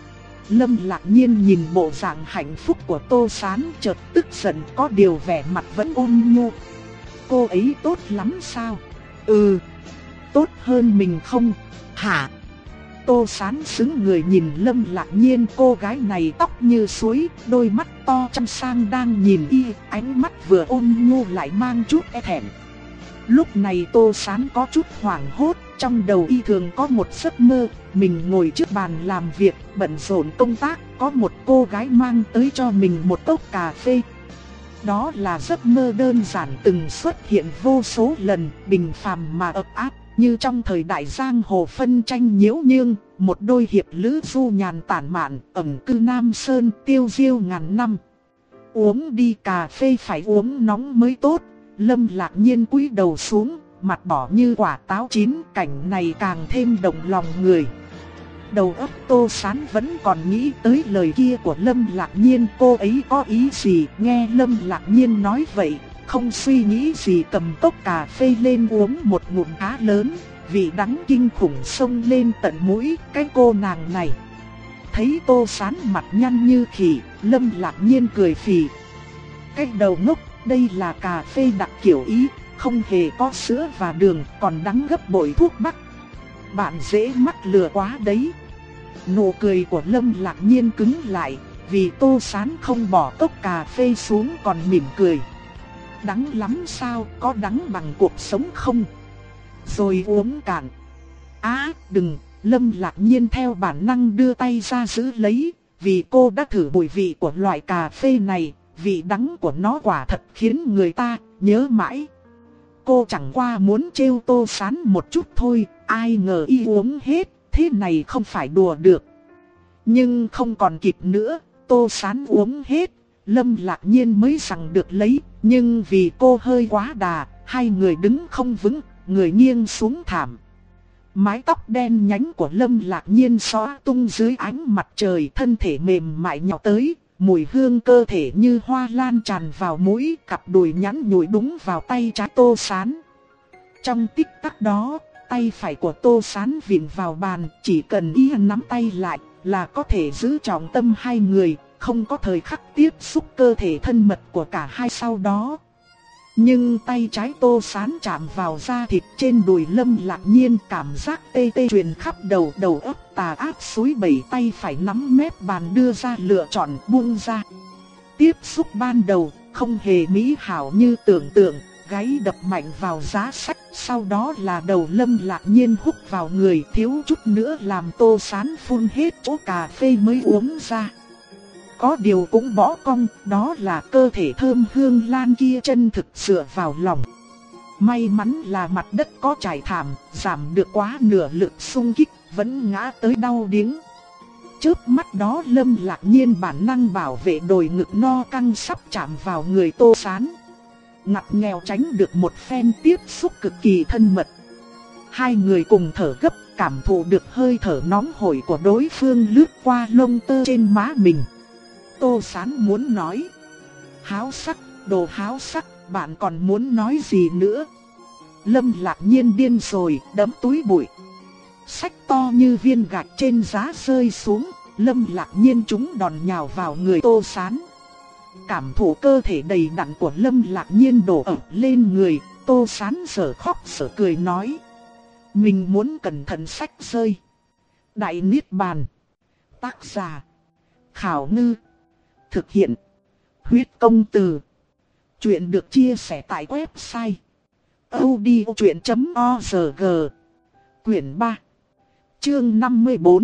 Lâm Lạc Nhiên nhìn bộ dạng hạnh phúc của Tô Sán chợt tức giận, có điều vẻ mặt vẫn ôn nhu. Cô ấy tốt lắm sao? Ừ, tốt hơn mình không? Hả? Tô Sán sững người nhìn Lâm Lạc Nhiên, cô gái này tóc như suối, đôi mắt to trong sang đang nhìn y, ánh mắt vừa ôn nhu lại mang chút e thẹn. Lúc này Tô Sán có chút hoảng hốt, trong đầu y thường có một giấc mơ, mình ngồi trước bàn làm việc, bận rộn công tác, có một cô gái mang tới cho mình một cốc cà phê. Đó là giấc mơ đơn giản từng xuất hiện vô số lần, bình phàm mà ấm áp. Như trong thời đại giang hồ phân tranh nhiễu nhương, một đôi hiệp lữ du nhàn tản mạn, ẩn cư Nam Sơn tiêu diêu ngàn năm. Uống đi cà phê phải uống nóng mới tốt. Lâm Lạc Nhiên cúi đầu xuống, mặt đỏ như quả táo chín, cảnh này càng thêm động lòng người. Đầu óc Tô Sán vẫn còn nghĩ tới lời kia của Lâm Lạc Nhiên, cô ấy có ý gì. Nghe Lâm Lạc Nhiên nói vậy, không suy nghĩ gì cầm cốc cà phê lên uống một ngụm khá lớn. Vị đắng kinh khủng xông lên tận mũi. Cái cô nàng này, thấy Tô Sán mặt nhăn như khỉ, Lâm Lạc Nhiên cười phì. Cái đầu ngốc, đây là cà phê đặc kiểu Ý, không hề có sữa và đường, còn đắng gấp bội thuốc bắc. Bạn dễ mắc lừa quá đấy. Nụ cười của Lâm Lạc Nhiên cứng lại, vì Tô Sán không bỏ cốc cà phê xuống còn mỉm cười. Đắng lắm sao, có đắng bằng cuộc sống không? Rồi uống cạn. Á, đừng, Lâm Lạc Nhiên theo bản năng đưa tay ra giữ lấy, vì cô đã thử mùi vị của loại cà phê này, vị đắng của nó quả thật khiến người ta nhớ mãi. Cô chẳng qua muốn trêu Tô Sán một chút thôi, ai ngờ y uống hết, thế này không phải đùa được. Nhưng không còn kịp nữa, Tô Sán uống hết, Lâm Lạc Nhiên mới rằng được lấy, nhưng vì cô hơi quá đà, hai người đứng không vững, người nghiêng xuống thảm. Mái tóc đen nhánh của Lâm Lạc Nhiên xõa tung dưới ánh mặt trời, thân thể mềm mại nhào tới, mùi hương cơ thể như hoa lan tràn vào mũi, cặp đùi nhẵn nhụi đúng vào tay trái Tô Sán. Trong tích tắc đó, tay phải của Tô Sán vịn vào bàn, chỉ cần y nắm tay lại là có thể giữ trọng tâm hai người, không có thời khắc tiếp xúc cơ thể thân mật của cả hai sau đó. Nhưng tay trái Tô Sán chạm vào da thịt trên đùi Lâm Lạc Nhiên, cảm giác tê tê truyền khắp đầu, đầu óc tà ác xúi bẩy, tay phải nắm mép bàn đưa ra lựa chọn buông ra. Tiếp xúc ban đầu không hề mỹ hảo như tưởng tượng, gáy đập mạnh vào giá sách, sau đó là đầu Lâm Lạc Nhiên hút vào người, thiếu chút nữa làm Tô Sán phun hết chỗ cà phê mới uống ra. Có điều cũng bỏ cong, đó là cơ thể thơm hương lan kia chân thực dựa vào lòng. May mắn là mặt đất có trải thảm, giảm được quá nửa lực xung kích, vẫn ngã tới đau điếng. Chớp mắt đó Lâm Lạc Nhiên bản năng bảo vệ đồi ngực no căng sắp chạm vào người Tô Sán. Ngặt nghèo tránh được một phen tiếp xúc cực kỳ thân mật. Hai người cùng thở gấp, cảm thụ được hơi thở nóng hổi của đối phương lướt qua lông tơ trên má mình. Tô Sán muốn nói: háo sắc, đồ háo sắc, bạn còn muốn nói gì nữa? Lâm Lạc Nhiên điên rồi, đấm túi bụi. Sách to như viên gạch trên giá rơi xuống, Lâm Lạc Nhiên trúng đòn nhào vào người Tô Sán. Cảm thụ cơ thể đầy đặn của Lâm Lạc Nhiên đổ ập lên người, Tô Sán sở khóc sở cười nói: mình muốn cẩn thận sách rơi. Đại Niết Bàn. Tác giả: Khảo Ngư. Thực hiện: Huyết Công Từ. Chuyện được chia sẻ tại website audiochuyện chấm org. Quyển ba, chương năm mươi bốn.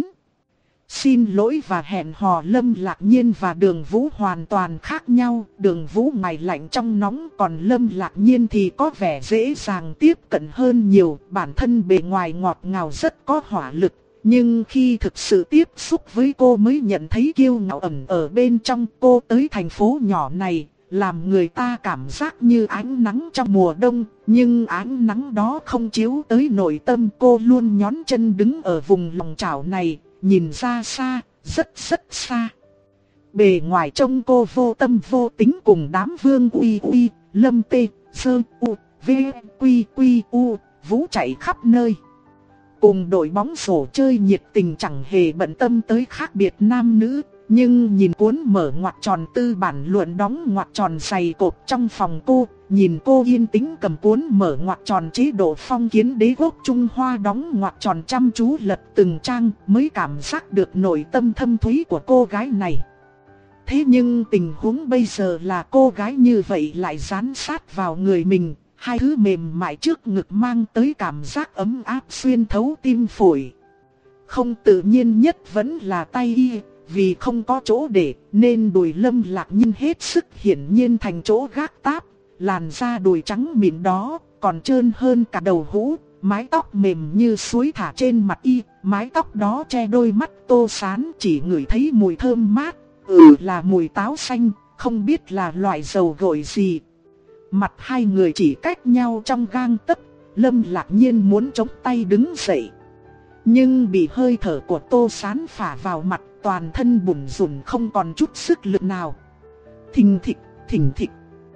Xin lỗi và hẹn hò. Lâm Lạc Nhiên và Đường Vũ hoàn toàn khác nhau. Đường Vũ ngày lạnh trong nóng, còn Lâm Lạc Nhiên thì có vẻ dễ dàng tiếp cận hơn nhiều. Bản thân bề ngoài ngọt ngào rất có hỏa lực, nhưng khi thực sự tiếp xúc với cô mới nhận thấy kiêu ngạo ẩn ở bên trong. Cô tới thành phố nhỏ này, làm người ta cảm giác như ánh nắng trong mùa đông, nhưng ánh nắng đó không chiếu tới nội tâm. Cô luôn nhón chân đứng ở vùng lòng chảo này, nhìn ra xa, rất rất xa. Bề ngoài trông cô vô tâm vô tính cùng đám Vương Uy Uy, Lâm Tê, Sơ U, V, Quy Quy U, Vũ chạy khắp nơi. Cùng đội bóng rổ chơi nhiệt tình, chẳng hề bận tâm tới khác biệt nam nữ. Nhưng nhìn cuốn mở ngoặc tròn tư bản luận đóng ngoặc tròn dày cộp trong phòng cô, nhìn cô yên tĩnh cầm cuốn mở ngoặc tròn chế độ phong kiến đế quốc Trung Hoa đóng ngoặc tròn chăm chú lật từng trang, mới cảm giác được nội tâm thâm thúy của cô gái này. Thế nhưng tình huống bây giờ là cô gái như vậy lại dán sát vào người mình, hai thứ mềm mại trước ngực mang tới cảm giác ấm áp xuyên thấu tim phổi. Không tự nhiên nhất vẫn là tay y. Vì không có chỗ để nên đùi Lâm Lạc Nhiên hết sức hiển nhiên thành chỗ gác táp. Làn da đùi trắng mịn đó còn trơn hơn cả đầu hũ. Mái tóc mềm như suối thả trên mặt y. Mái tóc đó che đôi mắt Tô Sán, chỉ ngửi thấy mùi thơm mát. Ừ, là mùi táo xanh, không biết là loại dầu gội gì. Mặt hai người chỉ cách nhau trong gang tấc. Lâm Lạc Nhiên muốn chống tay đứng dậy, Nhưng bị hơi thở của Tô Sán phả vào mặt, toàn thân bủn rủn không còn chút sức lực nào. Thình thịch, thình thịch.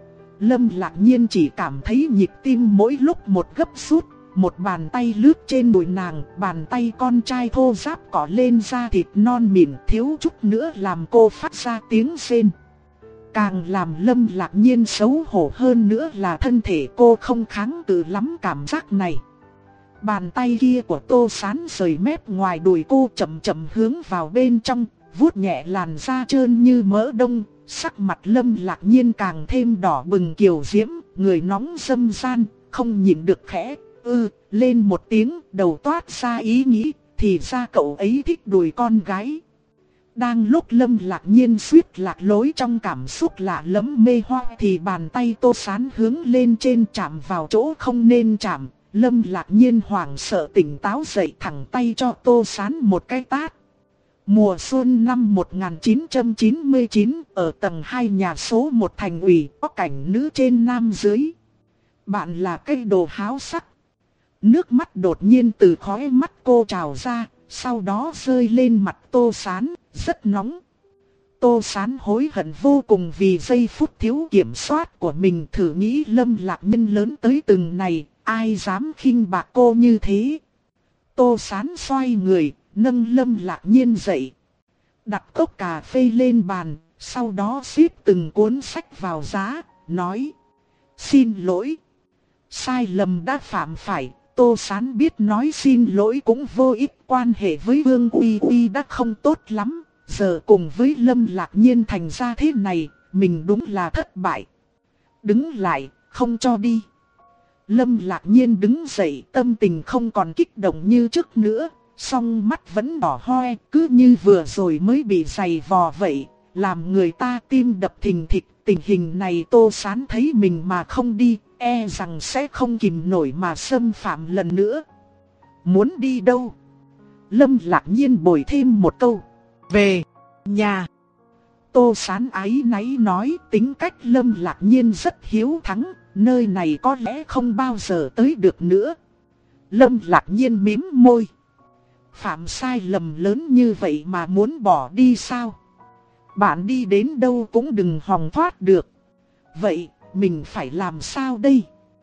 Lâm Lạc Nhiên chỉ cảm thấy nhịp tim mỗi lúc một gấp rút. Một bàn tay lướt trên đùi nàng, bàn tay con trai thô ráp cỏ lên da thịt non mịn, thiếu chút nữa làm cô phát ra tiếng rên. Càng làm Lâm Lạc Nhiên xấu hổ hơn nữa là thân thể cô không kháng cự lắm cảm giác này. Bàn tay kia của Tô Sán rời mép ngoài đùi cô chậm chậm hướng vào bên trong, vuốt nhẹ làn da trơn như mỡ đông. Sắc mặt Lâm Lạc Nhiên càng thêm đỏ bừng kiều diễm, người nóng dâm gian, không nhịn được khẽ ư lên một tiếng, đầu toát ra ý nghĩ, thì ra cậu ấy thích đùi con gái. Đang lúc Lâm Lạc Nhiên suýt lạc lối trong cảm xúc lạ lẫm mê hoa thì bàn tay Tô Sán hướng lên trên chạm vào chỗ không nên chạm. Lâm Lạc Nhiên hoảng sợ tỉnh táo dậy, thẳng tay cho Tô Sán một cái tát. Mùa xuân năm một nghìn chín trăm chín mươi chín, ở tầng hai nhà số một thành ủy, có cảnh nữ trên nam dưới. Bạn là cây đồ háo sắc. Nước mắt đột nhiên từ khóe mắt cô trào ra, sau đó rơi lên mặt Tô Sán, rất nóng. Tô Sán hối hận vô cùng vì giây phút thiếu kiểm soát của mình, thử nghĩ Lâm Lạc Nhiên lớn tới từng này, ai dám khinh bạc cô như thế. Tô Sán xoay người, nâng Lâm Lạc Nhiên dậy. Đặt cốc cà phê lên bàn, sau đó xếp từng cuốn sách vào giá, nói: Xin lỗi. Sai lầm đã phạm phải. Tô Sán biết nói xin lỗi cũng vô ích, quan hệ với Vương Uy Uy đã không tốt lắm. Giờ cùng với Lâm Lạc Nhiên thành ra thế này, mình đúng là thất bại. Đứng lại, không cho đi. Lâm Lạc Nhiên đứng dậy, tâm tình không còn kích động như trước nữa. Song mắt vẫn đỏ hoe, cứ như vừa rồi mới bị giày vò vậy, làm người ta tim đập thình thịch. Tình hình này Tô Sán thấy mình mà không đi, e rằng sẽ không kìm nổi mà xâm phạm lần nữa. Muốn đi đâu? Lâm Lạc Nhiên bồi thêm một câu: về nhà. Tô Sán áy náy nói, tính cách Lâm Lạc Nhiên rất hiếu thắng, nơi này có lẽ không bao giờ tới được nữa. Lâm Lạc Nhiên mím môi. Phạm sai lầm lớn như vậy mà muốn bỏ đi sao? Bạn đi đến đâu cũng đừng hòng thoát được. Vậy, mình phải làm sao đây?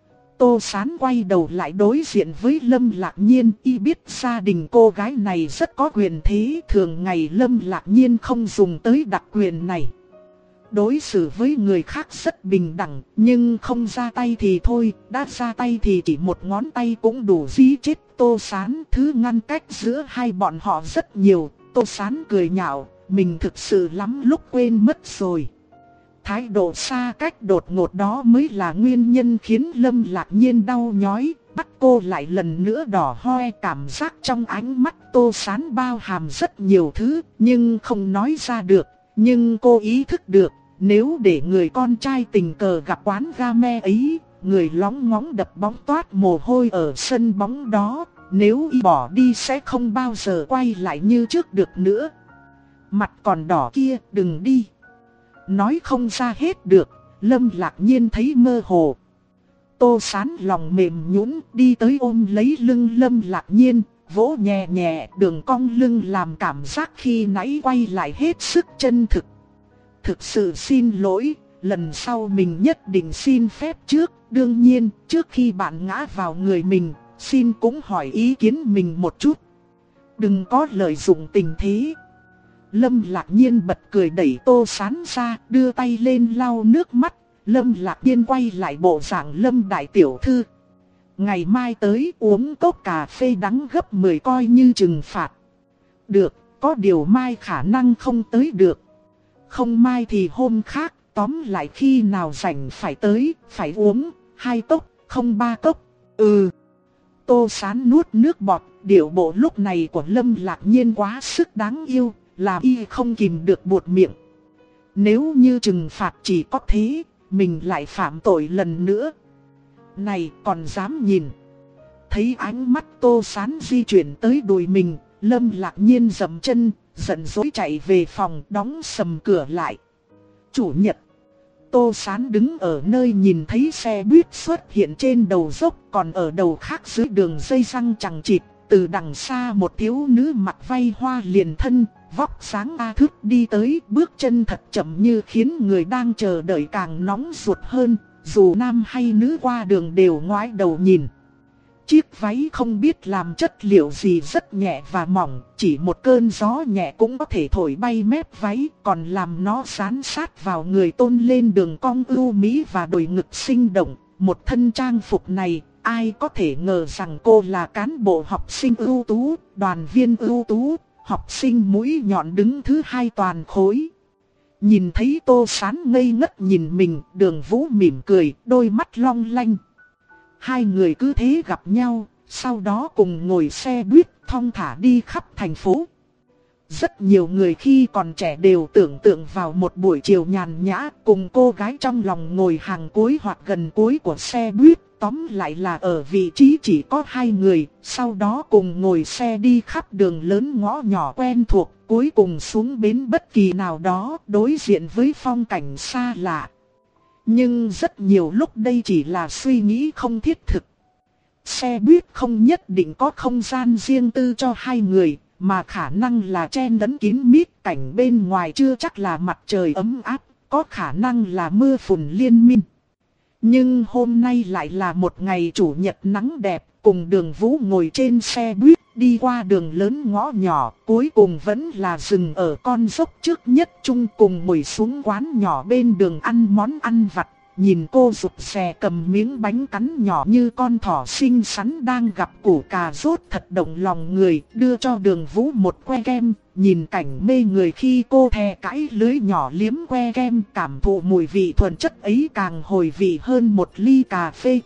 Tô Sán quay đầu lại đối diện với Lâm Lạc Nhiên, y biết gia đình cô gái này rất có quyền thế, thường ngày Lâm Lạc Nhiên không dùng tới đặc quyền này. Đối xử với người khác rất bình đẳng, nhưng không ra tay thì thôi, đã ra tay thì chỉ một ngón tay cũng đủ giết chết Tô Sán. Thứ ngăn cách giữa hai bọn họ rất nhiều. Tô Sán cười nhạo, mình thực sự lắm lúc quên mất rồi. Thái độ xa cách đột ngột đó mới là nguyên nhân khiến Lâm Lạc Nhiên đau nhói, bắt cô lại lần nữa đỏ hoe. Cảm giác trong ánh mắt Tô Sán bao hàm rất nhiều thứ, nhưng không nói ra được. Nhưng cô ý thức được, nếu để người con trai tình cờ gặp quán game ấy, người lóng ngóng đập bóng toát mồ hôi ở sân bóng đó, nếu y bỏ đi sẽ không bao giờ quay lại như trước được nữa. Mặt còn đỏ kia, đừng đi. Nói không ra hết được, Lâm Lạc Nhiên thấy mơ hồ. Tô Sán lòng mềm nhũn đi tới ôm lấy lưng Lâm Lạc Nhiên, vỗ nhẹ nhẹ đường cong lưng làm cảm giác khi nãy quay lại hết sức chân thực. Thực sự xin lỗi, lần sau mình nhất định xin phép trước. Đương nhiên, trước khi bạn ngã vào người mình, xin cũng hỏi ý kiến mình một chút. Đừng có lợi dụng tình thế. Lâm Lạc Nhiên bật cười đẩy Tô Sán ra, đưa tay lên lau nước mắt. Lâm Lạc Nhiên quay lại bộ dạng Lâm đại tiểu thư. Ngày mai tới uống cốc cà phê đắng gấp mười coi như trừng phạt. Được, có điều mai khả năng không tới được. Không mai thì hôm khác, tóm lại khi nào rảnh phải tới, phải uống, hai cốc, không ba cốc. Ừ. Tô Sán nuốt nước bọt, điệu bộ lúc này của Lâm Lạc Nhiên quá sức đáng yêu, làm y không kìm được buột miệng. Nếu như trừng phạt chỉ có thế, mình lại phạm tội lần nữa. Này còn dám nhìn. Thấy ánh mắt Tô Sán di chuyển tới đùi mình, Lâm Lạc Nhiên dậm chân, giận dỗi chạy về phòng, đóng sầm cửa lại. Chủ nhật, Tô Sán đứng ở nơi nhìn thấy xe buýt xuất hiện trên đầu dốc, còn ở đầu khác dưới đường dây răng chằng chịt, từ đằng xa một thiếu nữ mặc vay hoa liền thân, vóc dáng a thước đi tới, bước chân thật chậm như khiến người đang chờ đợi càng nóng ruột hơn, dù nam hay nữ qua đường đều ngoái đầu nhìn. Chiếc váy không biết làm chất liệu gì rất nhẹ và mỏng, chỉ một cơn gió nhẹ cũng có thể thổi bay mép váy, còn làm nó dán sát vào người tôn lên đường cong ưu mỹ và đồi ngực sinh động. Một thân trang phục này, ai có thể ngờ rằng cô là cán bộ học sinh ưu tú, đoàn viên ưu tú, học sinh mũi nhọn đứng thứ hai toàn khối. Nhìn thấy Tô Sán ngây ngất nhìn mình, Đường Vũ mỉm cười, đôi mắt long lanh. Hai người cứ thế gặp nhau, sau đó cùng ngồi xe buýt thong thả đi khắp thành phố. Rất nhiều người khi còn trẻ đều tưởng tượng vào một buổi chiều nhàn nhã cùng cô gái trong lòng ngồi hàng cuối hoặc gần cuối của xe buýt, tóm lại là ở vị trí chỉ có hai người, sau đó cùng ngồi xe đi khắp đường lớn ngõ nhỏ quen thuộc, cuối cùng xuống bến bất kỳ nào đó đối diện với phong cảnh xa lạ. Nhưng rất nhiều lúc đây chỉ là suy nghĩ không thiết thực. Xe buýt không nhất định có không gian riêng tư cho hai người, mà khả năng là chen lấn kín mít, cảnh bên ngoài chưa chắc là mặt trời ấm áp, có khả năng là mưa phùn liên miên. Nhưng hôm nay lại là một ngày chủ nhật nắng đẹp, cùng Đường Vũ ngồi trên xe buýt đi qua đường lớn ngõ nhỏ, cuối cùng vẫn là dừng ở con dốc trước nhất chung, cùng ngồi xuống quán nhỏ bên đường ăn món ăn vặt. Nhìn cô rụt rè cầm miếng bánh cắn nhỏ như con thỏ xinh xắn đang gặp củ cà rốt thật động lòng người, đưa cho Đường Vũ một que kem. Nhìn cảnh mê người khi cô thè cãi lưới nhỏ liếm que kem, cảm thụ mùi vị thuần chất ấy càng hồi vị hơn một ly cà phê.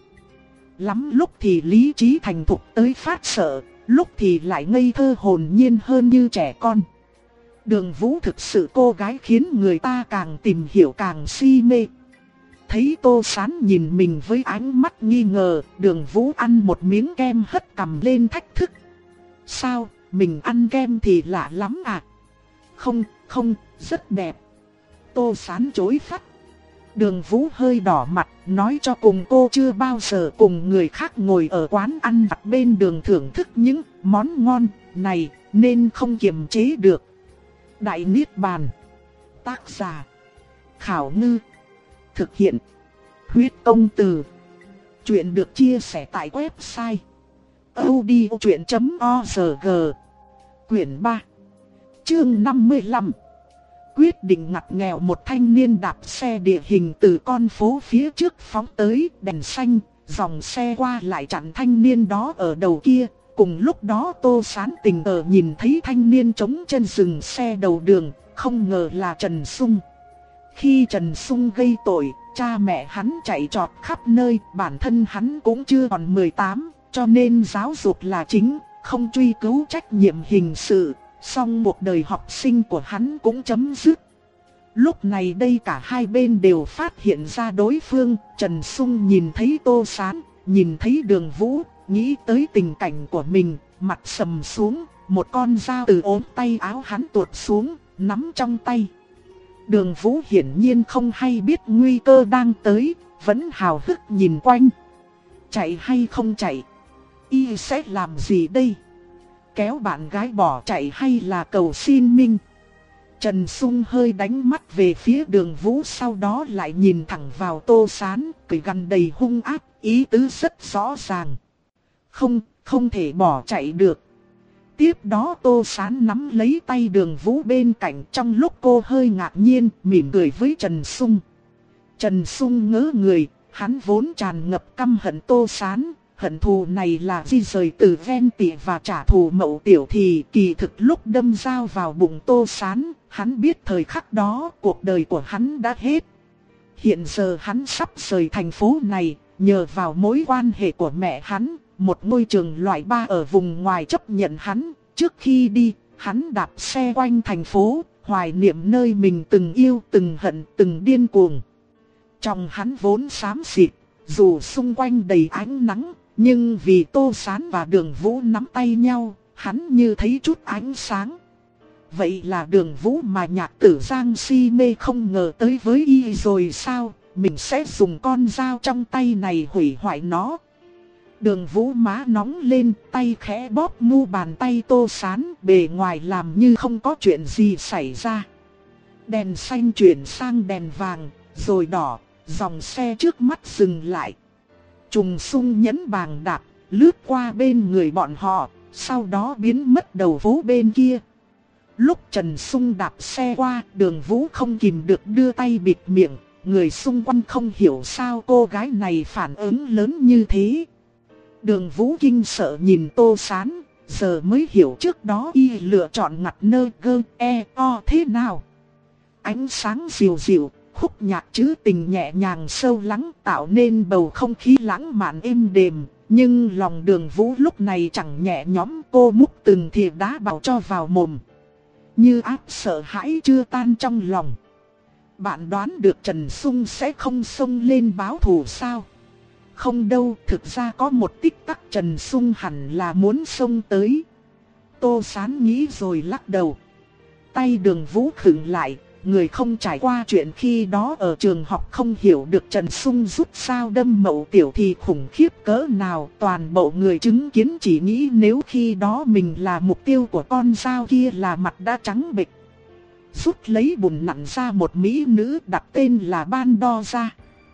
Lắm lúc thì lý trí thành thục tới phát sợ, lúc thì lại ngây thơ hồn nhiên hơn như trẻ con. Đường Vũ thực sự cô gái khiến người ta càng tìm hiểu càng si mê. Thấy Tô Sán nhìn mình với ánh mắt nghi ngờ, Đường Vũ ăn một miếng kem hất cằm lên thách thức. Sao, mình ăn kem thì lạ lắm à? Không, không, rất đẹp. Tô Sán chối phắt. Đường Vũ hơi đỏ mặt, nói cho cùng cô chưa bao giờ cùng người khác ngồi ở quán ăn vặt bên đường thưởng thức những món ngon này, nên không kiềm chế được. Đại Niết Bàn. Tác giả: Khảo Ngư. Thực hiện: Huyết Công Từ. Chuyện được chia sẻ tại website audiochuyện chấm org. Quyển ba. Chương năm mươi lăm. Quyết định ngặt nghèo. Một thanh niên đạp xe địa hình từ con phố phía trước phóng tới, đèn xanh, dòng xe qua lại chặn thanh niên đó ở đầu kia. Cùng lúc đó Tô Sán tình cờ nhìn thấy thanh niên chống chân dừng xe đầu đường, không ngờ là Trần Sung. Khi Trần Sung gây tội, cha mẹ hắn chạy trọt khắp nơi, bản thân hắn cũng chưa còn mười tám, cho nên giáo dục là chính, không truy cứu trách nhiệm hình sự, song một đời học sinh của hắn cũng chấm dứt. Lúc này đây cả hai bên đều phát hiện ra đối phương, Trần Sung nhìn thấy Tô Sán, nhìn thấy Đường Vũ, nghĩ tới tình cảnh của mình, mặt sầm xuống, một con dao từ ốm tay áo hắn tuột xuống, nắm trong tay. Đường Vũ hiển nhiên không hay biết nguy cơ đang tới, vẫn hào hức nhìn quanh. Chạy hay không chạy? Y sẽ làm gì đây? Kéo bạn gái bỏ chạy hay là cầu xin minh? Trần Sung hơi đánh mắt về phía Đường Vũ, sau đó lại nhìn thẳng vào Tô Sán, cười gằn đầy hung ác, ý tứ rất rõ ràng. Không, không thể bỏ chạy được. Tiếp đó Tô Sán nắm lấy tay Đường Vũ bên cạnh, trong lúc cô hơi ngạc nhiên, mỉm cười với Trần Sung. Trần Sung ngớ người, hắn vốn tràn ngập căm hận Tô Sán, hận thù này là di rời từ ghen tị và trả thù Mậu Tiểu thì kỳ thực lúc đâm dao vào bụng Tô Sán, hắn biết thời khắc đó cuộc đời của hắn đã hết. Hiện giờ hắn sắp rời thành phố này, nhờ vào mối quan hệ của mẹ hắn, một ngôi trường loại ba ở vùng ngoài chấp nhận hắn. Trước khi đi, hắn đạp xe quanh thành phố, hoài niệm nơi mình từng yêu, từng hận, từng điên cuồng. Trong hắn vốn xám xịt, dù xung quanh đầy ánh nắng, nhưng vì Tô Sán và Đường Vũ nắm tay nhau, hắn như thấy chút ánh sáng. Vậy là Đường Vũ mà Nhạc Tử Giang si mê không ngờ tới với y rồi sao? Mình sẽ dùng con dao trong tay này hủy hoại nó. Đường Vũ má nóng lên, tay khẽ bóp mu bàn tay Tô Sán, bề ngoài làm như không có chuyện gì xảy ra. Đèn xanh chuyển sang đèn vàng, rồi đỏ, dòng xe trước mắt dừng lại. Trùng Xung nhấn bàng đạp, lướt qua bên người bọn họ, sau đó biến mất đầu phố bên kia. Lúc Trần Xung đạp xe qua, Đường Vũ không kìm được đưa tay bịt miệng, người xung quanh không hiểu sao cô gái này phản ứng lớn như thế. Đường Vũ kinh sợ nhìn Tô Sán, giờ mới hiểu trước đó y lựa chọn ngặt nơ gơ e o thế nào. Ánh sáng dịu dịu, khúc nhạc trữ tình nhẹ nhàng sâu lắng tạo nên bầu không khí lãng mạn êm đềm. Nhưng lòng Đường Vũ lúc này chẳng nhẹ nhõm, cô múc từng thìa đá bảo cho vào mồm. Như áp sợ hãi chưa tan trong lòng. Bạn đoán được Trần Xung sẽ không xông lên báo thù sao? Không đâu, thực ra có một tích tắc Trần Xung hẳn là muốn xông tới. Tô Sán nghĩ rồi lắc đầu. Tay Đường Vũ khựng lại, người không trải qua chuyện khi đó ở trường học không hiểu được Trần Xung rút sao đâm Mậu Tiểu thì khủng khiếp cỡ nào. Toàn bộ người chứng kiến chỉ nghĩ nếu khi đó mình là mục tiêu của con dao kia là mặt đã trắng bệch. Rút lấy bùn nặn ra một mỹ nữ đặt tên là Ban Đo Gia.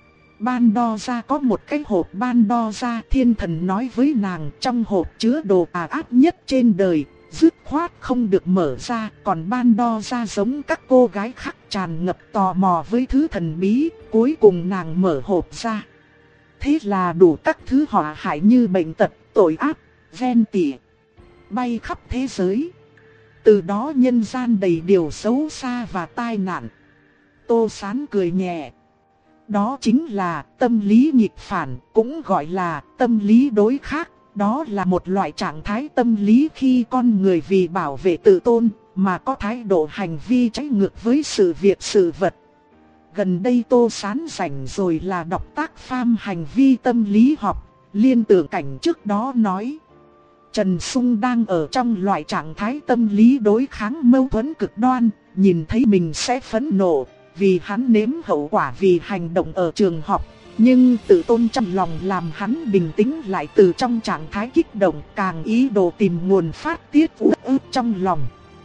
Ban Đo Gia có một cái hộp Ban Đo Gia, thiên thần nói với nàng trong hộp chứa đồ tà ác nhất trên đời, dứt khoát không được mở ra. Còn Ban Đo Gia giống các cô gái khác tràn ngập tò mò với thứ thần bí, cuối cùng nàng mở hộp ra. Thế là đủ các thứ họa hại như bệnh tật, tội ác, ghen tị, bay khắp thế giới. Từ đó nhân gian đầy điều xấu xa và tai nạn. Tô Sán cười nhẹ. Đó chính là tâm lý nghịch phản, cũng gọi là tâm lý đối khác. Đó là một loại trạng thái tâm lý khi con người vì bảo vệ tự tôn mà có thái độ hành vi trái ngược với sự việc sự vật. Gần đây Tô Sán rảnh rồi là đọc tác pham hành vi tâm lý học, liên tưởng cảnh trước đó nói. Trần Xung đang ở trong loại trạng thái tâm lý đối kháng mâu thuẫn cực đoan, nhìn thấy mình sẽ phẫn nộ, vì hắn nếm hậu quả vì hành động ở trường học. Nhưng tự tôn trong lòng làm hắn bình tĩnh lại từ trong trạng thái kích động, càng ý đồ tìm nguồn phát tiết uất ức trong lòng.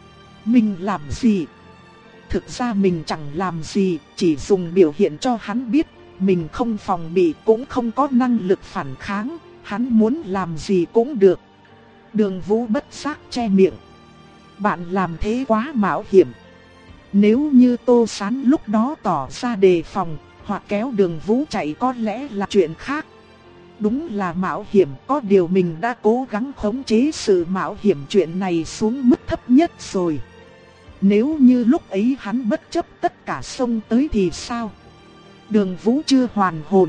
Mình làm gì? Thực ra mình chẳng làm gì, chỉ dùng biểu hiện cho hắn biết, mình không phòng bị cũng không có năng lực phản kháng, hắn muốn làm gì cũng được. Đường Vũ bất giác che miệng. Bạn làm thế quá mạo hiểm. Nếu như Tô Sán lúc đó tỏ ra đề phòng, hoặc kéo Đường Vũ chạy có lẽ là chuyện khác. Đúng là mạo hiểm, có điều mình đã cố gắng khống chế sự mạo hiểm chuyện này xuống mức thấp nhất rồi. Nếu như lúc ấy hắn bất chấp tất cả xông tới thì sao? Đường Vũ chưa hoàn hồn.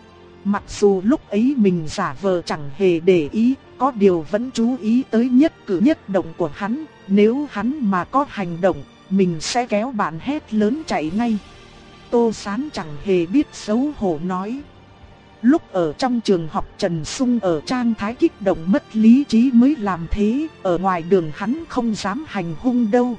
Mặc dù lúc ấy mình giả vờ chẳng hề để ý, có điều vẫn chú ý tới nhất cử nhất động của hắn. Nếu hắn mà có hành động, mình sẽ kéo bạn hét lớn chạy ngay. Tô Sán chẳng hề biết xấu hổ nói. Lúc ở trong trường học Trần Xung ở trạng thái kích động mất lý trí mới làm thế, ở ngoài đường hắn không dám hành hung đâu.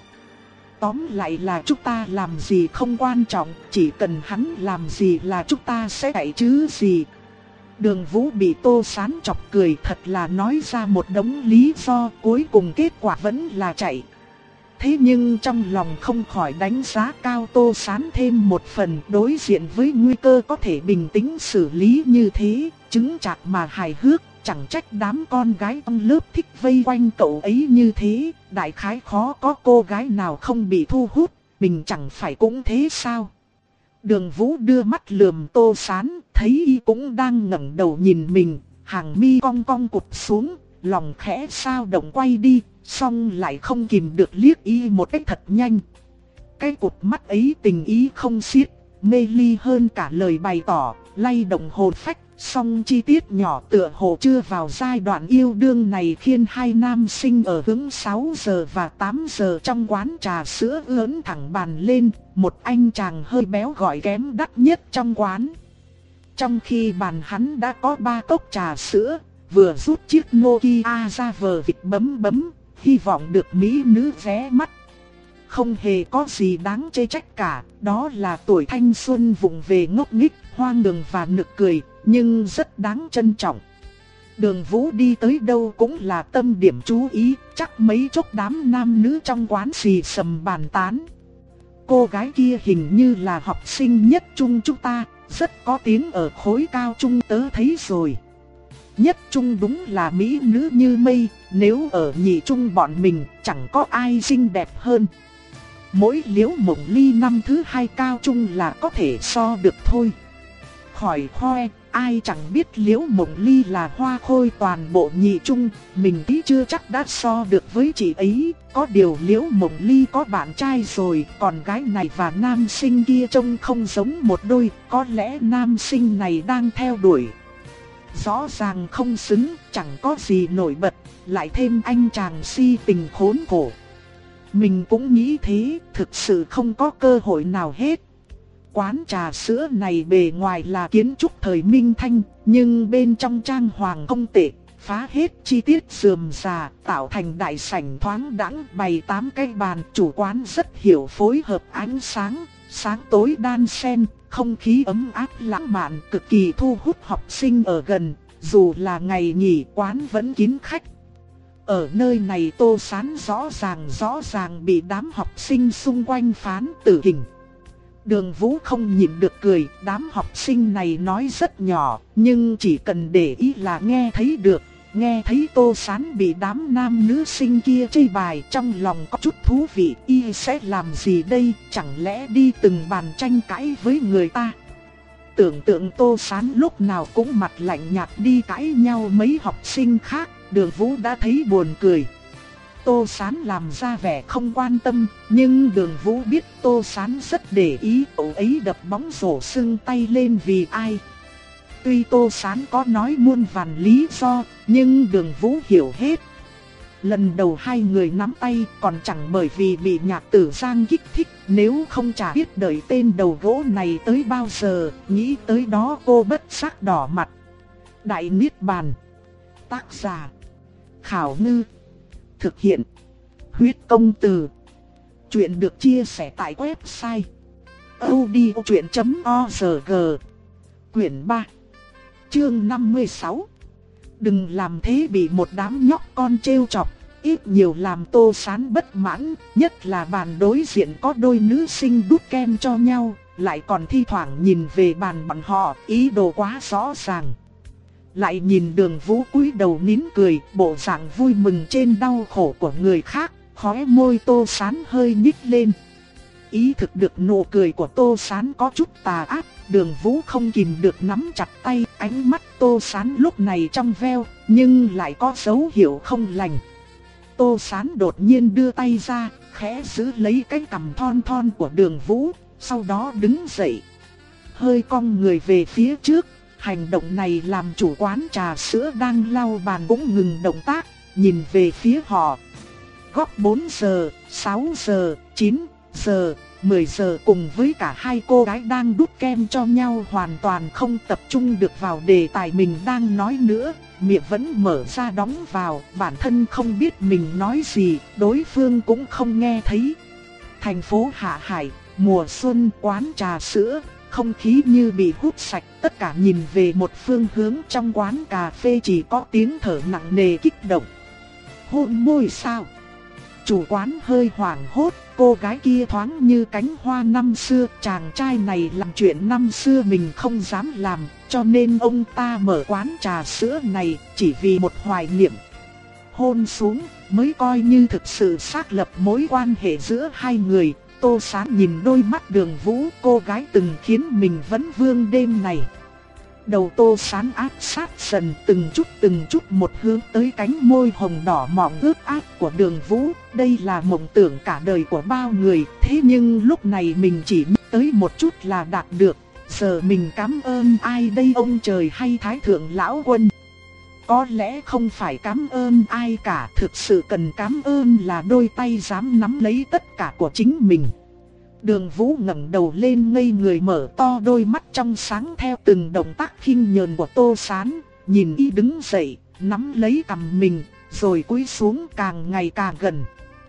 Tóm lại là chúng ta làm gì không quan trọng, chỉ cần hắn làm gì là chúng ta sẽ chạy chứ gì. Đường Vũ bị Tô Sán chọc cười, thật là nói ra một đống lý do, cuối cùng kết quả vẫn là chạy. Thế nhưng trong lòng không khỏi đánh giá cao Tô Sán thêm một phần, đối diện với nguy cơ có thể bình tĩnh xử lý như thế, chứng chạc mà hài hước, chẳng trách đám con gái trong lớp thích vây quanh cậu ấy như thế, đại khái khó có cô gái nào không bị thu hút, mình chẳng phải cũng thế sao. Đường Vũ đưa mắt lườm Tô Sán, thấy y cũng đang ngẩng đầu nhìn mình, hàng mi cong cong cụp xuống, lòng khẽ sao động quay đi, xong lại không kìm được liếc y một cách thật nhanh. Cái cụt mắt ấy tình ý không xiết, mê ly hơn cả lời bày tỏ, lay động hồn phách. Song chi tiết nhỏ tựa hồ chưa vào giai đoạn yêu đương này khiến hai nam sinh ở hướng sáu giờ và tám giờ trong quán trà sữa ưỡn thẳng bàn lên, một anh chàng hơi béo gọi kém đắt nhất trong quán. Trong khi bàn hắn đã có ba cốc trà sữa, vừa rút chiếc Nokia ra vờ vịt bấm bấm, hy vọng được mỹ nữ ghé mắt. Không hề có gì đáng chê trách cả, đó là tuổi thanh xuân vụng về ngốc nghếch, hoang đường và nực cười, nhưng rất đáng trân trọng. Đường Vũ đi tới đâu cũng là tâm điểm chú ý, chắc mấy chốc đám nam nữ trong quán xì xầm bàn tán. Cô gái kia hình như là học sinh nhất trung chúng ta, rất có tiếng ở khối cao trung tớ thấy rồi. Nhất trung đúng là mỹ nữ như mây, nếu ở nhị trung bọn mình chẳng có ai xinh đẹp hơn. Mỗi Liễu Mộng Ly năm thứ hai cao trung là có thể so được thôi. Khỏi khoe, ai chẳng biết Liễu Mộng Ly là hoa khôi toàn bộ nhị trung, mình tí chưa chắc đã so được với chị ấy. Có điều Liễu Mộng Ly có bạn trai rồi, còn gái này và nam sinh kia trông không giống một đôi, có lẽ nam sinh này đang theo đuổi. Rõ ràng không xứng, chẳng có gì nổi bật, lại thêm anh chàng si tình khốn khổ. Mình cũng nghĩ thế, thực sự không có cơ hội nào hết. Quán trà sữa này bề ngoài là kiến trúc thời Minh Thanh, nhưng bên trong trang hoàng không tệ, phá hết chi tiết rườm rà, tạo thành đại sảnh thoáng đãng, bày tám cái bàn. Chủ quán rất hiểu phối hợp ánh sáng, sáng tối đan xen, không khí ấm áp lãng mạn, cực kỳ thu hút học sinh ở gần. Dù là ngày nghỉ quán vẫn kín khách. Ở nơi này Tô Sán rõ ràng rõ ràng bị đám học sinh xung quanh phán tử hình. Đường Vũ không nhịn được cười, đám học sinh này nói rất nhỏ, nhưng chỉ cần để ý là nghe thấy được. Nghe thấy Tô Sán bị đám nam nữ sinh kia chê bài, trong lòng có chút thú vị, y sẽ làm gì đây, chẳng lẽ đi từng bàn tranh cãi với người ta. Tưởng tượng Tô Sán lúc nào cũng mặt lạnh nhạt đi cãi nhau mấy học sinh khác, Đường Vũ đã thấy buồn cười. Tô Sán làm ra vẻ không quan tâm, nhưng Đường Vũ biết Tô Sán rất để ý cậu ấy đập bóng rổ sưng tay lên vì ai. Tuy Tô Sán có nói muôn vàn lý do, nhưng Đường Vũ hiểu hết. Lần đầu hai người nắm tay còn chẳng bởi vì bị Nhạc Tử Giang kích thích, nếu không chả biết đợi tên đầu gỗ này tới bao giờ, nghĩ tới đó cô bất giác đỏ mặt. Đại Niết Bàn. Tác giả Khảo Ngư. Thực hiện Huyết Công Từ. Chuyện được chia sẻ tại website audiochuyện chấm org. Quyển ba. Chương năm mươi sáu. Đừng làm thế bị một đám nhóc con trêu chọc, ít nhiều làm Tô Sán bất mãn, nhất là bàn đối diện có đôi nữ sinh đút kem cho nhau, lại còn thi thoảng nhìn về bàn bọn họ, ý đồ quá rõ ràng. Lại nhìn Đường Vũ cúi đầu nín cười, bộ dạng vui mừng trên đau khổ của người khác, khóe môi Tô Sán hơi nhích lên. Ý thực được nụ cười của Tô Sán có chút tà ác, Đường Vũ không kìm được nắm chặt tay, ánh mắt Tô Sán lúc này trong veo, nhưng lại có dấu hiệu không lành. Tô Sán đột nhiên đưa tay ra, khẽ giữ lấy cái cằm thon thon của Đường Vũ, sau đó đứng dậy. Hơi cong người về phía trước, hành động này làm chủ quán trà sữa đang lau bàn cũng ngừng động tác, nhìn về phía họ. Góc bốn giờ, sáu giờ, chín giờ, mười giờ cùng với cả hai cô gái đang đút kem cho nhau hoàn toàn không tập trung được vào đề tài mình đang nói nữa, miệng vẫn mở ra đóng vào, bản thân không biết mình nói gì, đối phương cũng không nghe thấy. Thành phố Hạ Hải, mùa xuân, quán trà sữa, không khí như bị hút sạch, tất cả nhìn về một phương hướng, trong quán cà phê chỉ có tiếng thở nặng nề kích động. Hôn môi sao? Chủ quán hơi hoảng hốt, cô gái kia thoáng như cánh hoa năm xưa, chàng trai này làm chuyện năm xưa mình không dám làm, cho nên ông ta mở quán trà sữa này chỉ vì một hoài niệm. Hôn xuống mới coi như thực sự xác lập mối quan hệ giữa hai người. Tô Sán nhìn đôi mắt Đường Vũ, cô gái từng khiến mình vấn vương đêm này. Đầu Tô Sán áp sát dần từng chút từng chút một hướng tới cánh môi hồng đỏ mọng ướt át của Đường Vũ. Đây là mộng tưởng cả đời của bao người, thế nhưng lúc này mình chỉ nghĩ tới một chút là đạt được. Giờ mình cảm ơn ai đây, ông trời hay Thái Thượng Lão Quân? Có lẽ không phải cảm ơn ai cả, thực sự cần cảm ơn là đôi tay dám nắm lấy tất cả của chính mình. Đường Vũ ngẩng đầu lên ngây người, mở to đôi mắt trong sáng theo từng động tác khinh nhờn của Tô Sán, nhìn y đứng dậy, nắm lấy cằm mình, rồi cúi xuống càng ngày càng gần.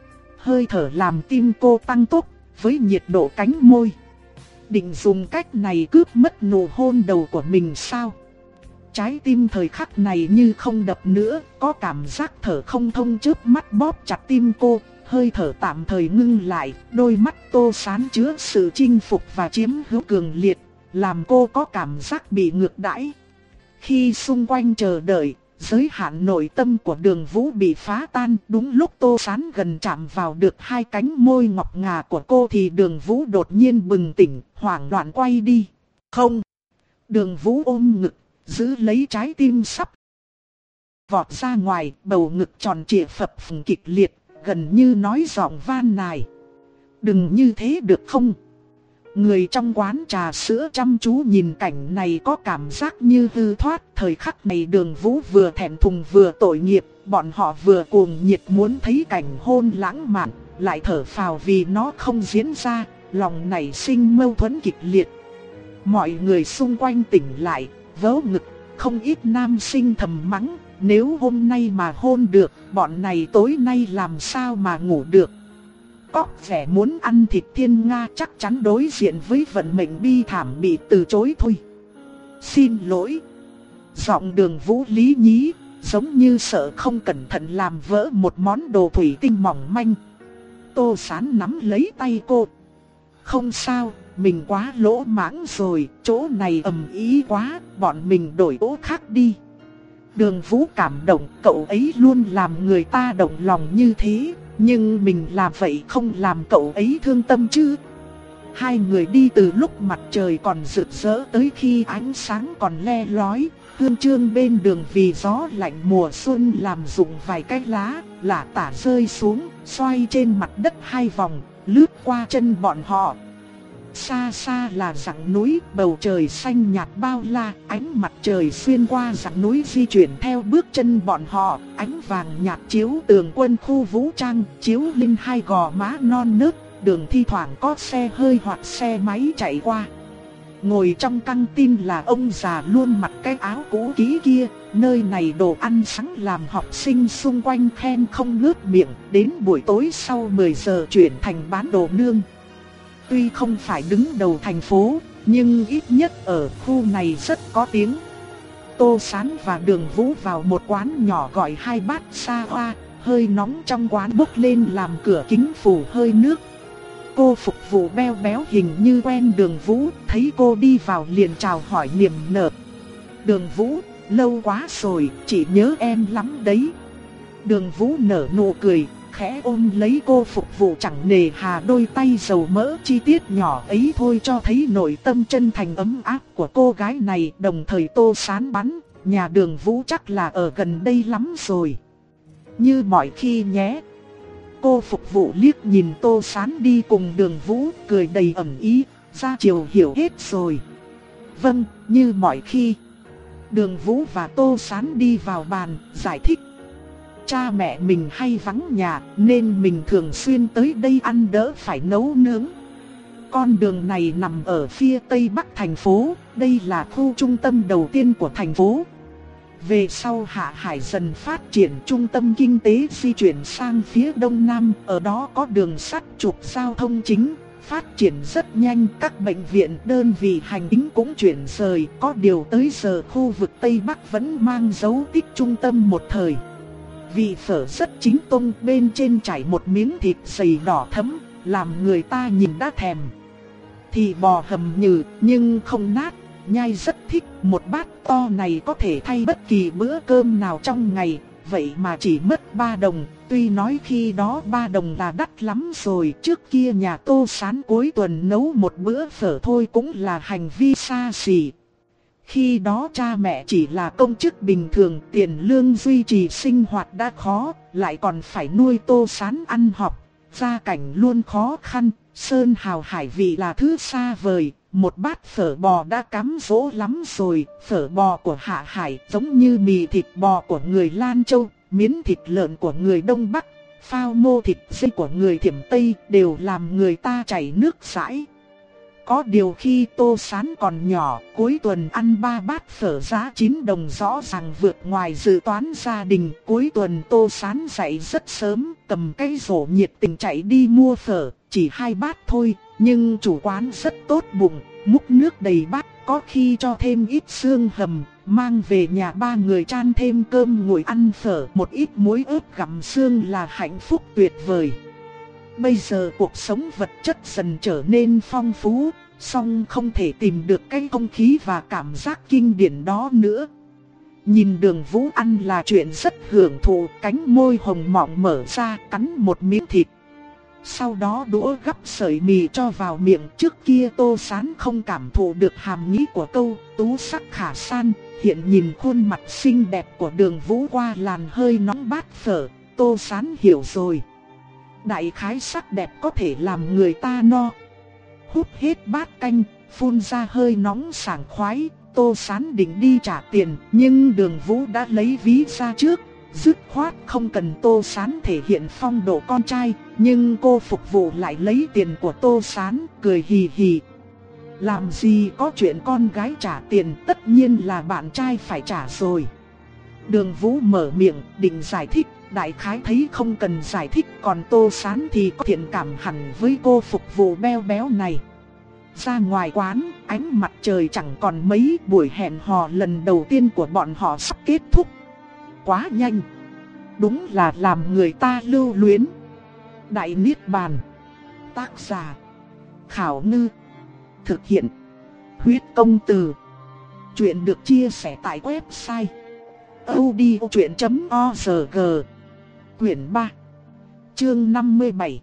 Hơi thở làm tim cô tăng tốc với nhiệt độ cánh môi. Định dùng cách này cướp mất nụ hôn đầu của mình sao? trái tim thời khắc này như không đập nữa, có cảm giác thở không thông chớp mắt bóp chặt tim cô, hơi thở tạm thời ngưng lại, đôi mắt Tô Sán chứa sự chinh phục và chiếm hữu cường liệt, làm cô có cảm giác bị ngược đãi. Khi xung quanh chờ đợi, giới hạn nội tâm của Đường Vũ bị phá tan, đúng lúc Tô Sán gần chạm vào được hai cánh môi ngọc ngà của cô thì Đường Vũ đột nhiên bừng tỉnh, hoảng loạn quay đi. Không! Đường Vũ ôm ngực, giữ lấy trái tim sắp vọt ra ngoài, bầu ngực tròn trịa phập phồng kịch liệt, gần như nói giọng van nài. Đừng như thế được không? Người trong quán trà sữa chăm chú nhìn cảnh này có cảm giác như hư thoát. Thời khắc này Đường Vũ vừa thẹn thùng vừa tội nghiệp, bọn họ vừa cuồng nhiệt muốn thấy cảnh hôn lãng mạn, lại thở phào vì nó không diễn ra, lòng nảy sinh mâu thuẫn kịch liệt. Mọi người xung quanh tỉnh lại, vớ ngực, không ít nam sinh thầm mắng, nếu hôm nay mà hôn được, bọn này tối nay làm sao mà ngủ được. Có vẻ muốn ăn thịt thiên nga chắc chắn đối diện với vận mệnh bi thảm bị từ chối thôi. Xin lỗi. Giọng Đường Vũ lý nhí, giống như sợ không cẩn thận làm vỡ một món đồ thủy tinh mỏng manh. Tô Sán nắm lấy tay cô. Không sao, mình quá lỗ mãng rồi, chỗ này ầm ĩ quá, bọn mình đổi chỗ khác đi. Đường Vũ cảm động, cậu ấy luôn làm người ta động lòng như thế, nhưng mình làm vậy không làm cậu ấy thương tâm chứ. Hai người đi từ lúc mặt trời còn rực rỡ tới khi ánh sáng còn le lói, hương chương bên đường vì gió lạnh mùa xuân làm rụng vài cái lá, lả tả rơi xuống, xoay trên mặt đất hai vòng, lướt qua chân bọn họ. Xa xa là dãy núi, bầu trời xanh nhạt bao la, ánh mặt trời xuyên qua dãy núi di chuyển theo bước chân bọn họ, ánh vàng nhạt chiếu tường quân khu vũ trang, chiếu lên hai gò má non nớt, đường thi thoảng có xe hơi hoặc xe máy chạy qua. Ngồi trong căng tin là ông già luôn mặc cái áo cũ kỹ kia, nơi này đồ ăn sáng làm học sinh xung quanh khen không ngớt miệng, đến buổi tối sau mười giờ chuyển thành bán đồ nương. Tuy không phải đứng đầu thành phố, nhưng ít nhất ở khu này rất có tiếng. Tô Sán và Đường Vũ vào một quán nhỏ gọi hai bát sa hoa, hơi nóng trong quán bốc lên làm cửa kính phủ hơi nước. Cô phục vụ béo béo hình như quen Đường Vũ, thấy cô đi vào liền chào hỏi niềm nở. Đường Vũ, lâu quá rồi, chị nhớ em lắm đấy. Đường Vũ nở nụ cười, khẽ ôm lấy cô phục vụ chẳng nề hà, đôi tay dầu mỡ chi tiết nhỏ ấy thôi cho thấy nội tâm chân thành ấm áp của cô gái này. Đồng thời Tô Sán bắn, nhà Đường Vũ chắc là ở gần đây lắm rồi. Như mọi khi nhé. Cô phục vụ liếc nhìn Tô Sán đi cùng Đường Vũ, cười đầy ẩn ý, ra chiều hiểu hết rồi. Vâng, như mọi khi. Đường Vũ và Tô Sán đi vào bàn, giải thích. Cha mẹ mình hay vắng nhà nên mình thường xuyên tới đây ăn đỡ phải nấu nướng. Con đường này nằm ở phía tây bắc thành phố, đây là khu trung tâm đầu tiên của thành phố. Về sau Hạ Hải dần phát triển, trung tâm kinh tế di chuyển sang phía đông nam, ở đó có đường sắt trục giao thông chính, phát triển rất nhanh, các bệnh viện đơn vị hành chính cũng chuyển rời, có điều tới giờ khu vực Tây Bắc vẫn mang dấu tích trung tâm một thời. Vị phở rất chính tông, bên trên chảy một miếng thịt dày đỏ thẫm, làm người ta nhìn đã thèm. Thịt bò hầm nhừ nhưng không nát, nhai rất thích. Một bát to này có thể thay bất kỳ bữa cơm nào trong ngày, vậy mà chỉ mất ba đồng. Tuy nói khi đó ba đồng là đắt lắm rồi, trước kia nhà Tô Sán cuối tuần nấu một bữa phở thôi cũng là hành vi xa xỉ. Khi đó cha mẹ chỉ là công chức bình thường, tiền lương duy trì sinh hoạt đã khó, lại còn phải nuôi Tô Sán ăn học, gia cảnh luôn khó khăn, sơn hào hải vị là thứ xa vời. Một bát phở bò đã cám dỗ lắm rồi, phở bò của Hạ Hải giống như mì thịt bò của người Lan Châu, miến thịt lợn của người Đông Bắc, phao mô thịt dê của người Thiểm Tây đều làm người ta chảy nước dãi. Có điều khi Tô Sán còn nhỏ, cuối tuần ăn ba bát phở giá chín đồng rõ ràng vượt ngoài dự toán gia đình. Cuối tuần Tô Sán dậy rất sớm, cầm cái rổ nhiệt tình chạy đi mua phở, chỉ hai bát thôi, nhưng chủ quán rất tốt bụng, múc nước đầy bát, có khi cho thêm ít xương hầm, mang về nhà ba người chan thêm cơm nguội ăn phở, một ít muối ớt gặm xương là hạnh phúc tuyệt vời. Bây giờ cuộc sống vật chất dần trở nên phong phú, song không thể tìm được cái không khí và cảm giác kinh điển đó nữa. Nhìn Đường Vũ ăn là chuyện rất hưởng thụ, cánh môi hồng mọng mở ra cắn một miếng thịt. Sau đó đũa gắp sợi mì cho vào miệng. Trước kia Tô Sán không cảm thụ được hàm nghĩa của câu tú sắc khả san. Hiện nhìn khuôn mặt xinh đẹp của Đường Vũ qua làn hơi nóng bát phở, Tô Sán hiểu rồi. Đại khái sắc đẹp có thể làm người ta no. Hút hết bát canh, phun ra hơi nóng sảng khoái. Tô Sán định đi trả tiền, nhưng Đường Vũ đã lấy ví ra trước. Dứt khoát không cần Tô Sán thể hiện phong độ con trai, nhưng cô phục vụ lại lấy tiền của Tô Sán, cười hì hì. Làm gì có chuyện con gái trả tiền, tất nhiên là bạn trai phải trả rồi. Đường Vũ mở miệng định giải thích, đại khái thấy không cần giải thích, còn Tô Sán thì có thiện cảm hẳn với cô phục vụ béo béo này. Ra ngoài quán, ánh mặt trời chẳng còn mấy, buổi hẹn hò lần đầu tiên của bọn họ sắp kết thúc. Quá nhanh, đúng là làm người ta lưu luyến. Đại Niết Bàn. Tác giả Khảo Ngư. Thực hiện Huyết Công Từ. Chuyện được chia sẻ tại website audiochuyện chấm org. Quyển ba, chương năm mươi bảy.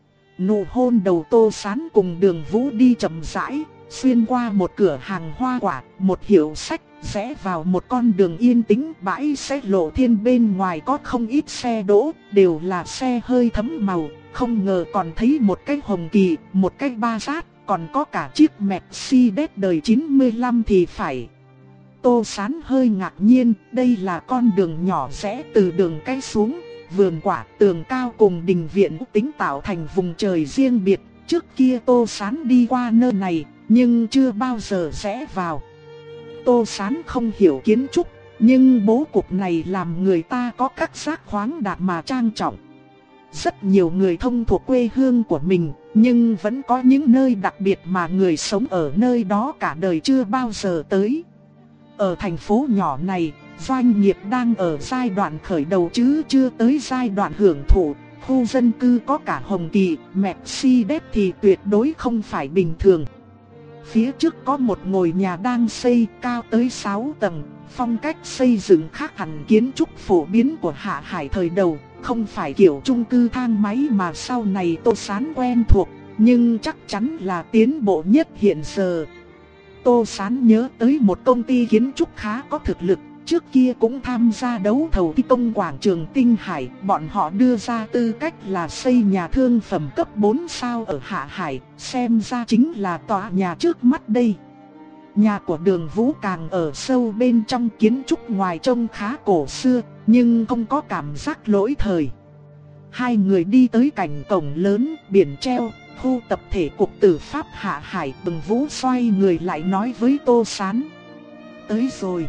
Nụ hôn đầu Tô Sán cùng Đường Vũ đi chậm rãi, xuyên qua một cửa hàng hoa quả, một hiệu sách, rẽ vào một con đường yên tĩnh. Bãi xe Lộ Thiên bên ngoài có không ít xe đỗ, đều là xe hơi thấm màu. Không ngờ còn thấy một cái Hồng Kỳ, một cái Ba Giác, còn có cả chiếc Mercedes đời chín mươi lăm thì phải. Tô Sán hơi ngạc nhiên, đây là con đường nhỏ rẽ từ đường cái xuống. Vườn quả, tường cao cùng đình viện tính tạo thành vùng trời riêng biệt. Trước kia Tô Sán đi qua nơi này, nhưng chưa bao giờ rẽ vào. Tô Sán không hiểu kiến trúc, nhưng bố cục này làm người ta có các giác khoáng đạt mà trang trọng. Rất nhiều người thông thuộc quê hương của mình, nhưng vẫn có những nơi đặc biệt mà người sống ở nơi đó cả đời chưa bao giờ tới. Ở thành phố nhỏ này, doanh nghiệp đang ở giai đoạn khởi đầu chứ chưa tới giai đoạn hưởng thụ. Khu dân cư có cả Hồng Kỳ, Mercedes thì tuyệt đối không phải bình thường. Phía trước có một ngôi nhà đang xây cao tới sáu tầng, phong cách xây dựng khác hẳn kiến trúc phổ biến của Hạ Hải thời đầu, không phải kiểu chung cư thang máy mà sau này Tô Sán quen thuộc, nhưng chắc chắn là tiến bộ nhất hiện giờ. Tô Sán nhớ tới một công ty kiến trúc khá có thực lực, trước kia cũng tham gia đấu thầu thi công quảng trường Tinh Hải, bọn họ đưa ra tư cách là xây nhà thương phẩm cấp bốn sao ở Hạ Hải, xem ra chính là tòa nhà trước mắt đây. Nhà của Đường Vũ càng ở sâu bên trong, kiến trúc ngoài trông khá cổ xưa, nhưng không có cảm giác lỗi thời. Hai người đi tới cạnh cổng lớn, biển treo, khu tập thể cục tử pháp Hạ Hải. Đường Vũ xoay người lại nói với Tô Sán: tới rồi.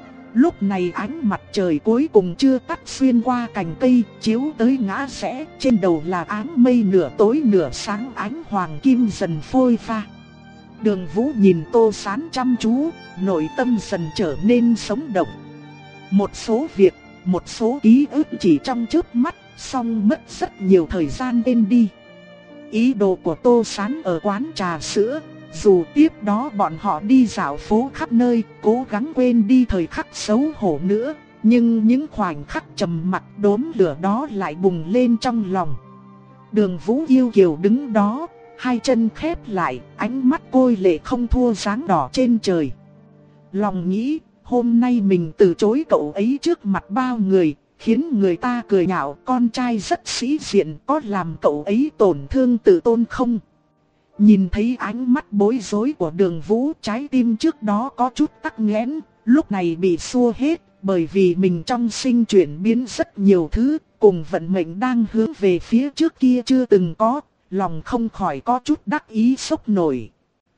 Lúc này ánh mặt trời cuối cùng chưa tắt, xuyên qua cành cây, chiếu tới ngã rẽ, trên đầu là áng mây nửa tối nửa sáng, ánh hoàng kim dần phôi pha. Đường Vũ nhìn Tô Sán chăm chú, nội tâm dần trở nên sống động. Một số việc, một số ký ức chỉ trong chớp mắt, song mất rất nhiều thời gian quên đi. Ý đồ của Tô Sán ở quán trà sữa, dù tiếp đó bọn họ đi dạo phố khắp nơi, cố gắng quên đi thời khắc xấu hổ nữa, nhưng những khoảnh khắc trầm mặc đốm lửa đó lại bùng lên trong lòng. Đường Vũ yêu kiều đứng đó, hai chân khép lại, ánh mắt côi lệ không thua sáng đỏ trên trời. Lòng nghĩ, hôm nay mình từ chối cậu ấy trước mặt bao người, khiến người ta cười nhạo con trai rất sĩ diện, có làm cậu ấy tổn thương tự tôn không? Nhìn thấy ánh mắt bối rối của Đường Vũ, trái tim trước đó có chút tắc nghẽn, lúc này bị xua hết, bởi vì mình trong sinh chuyển biến rất nhiều thứ, cùng vận mệnh đang hướng về phía trước kia chưa từng có, lòng không khỏi có chút đắc ý sốc nổi.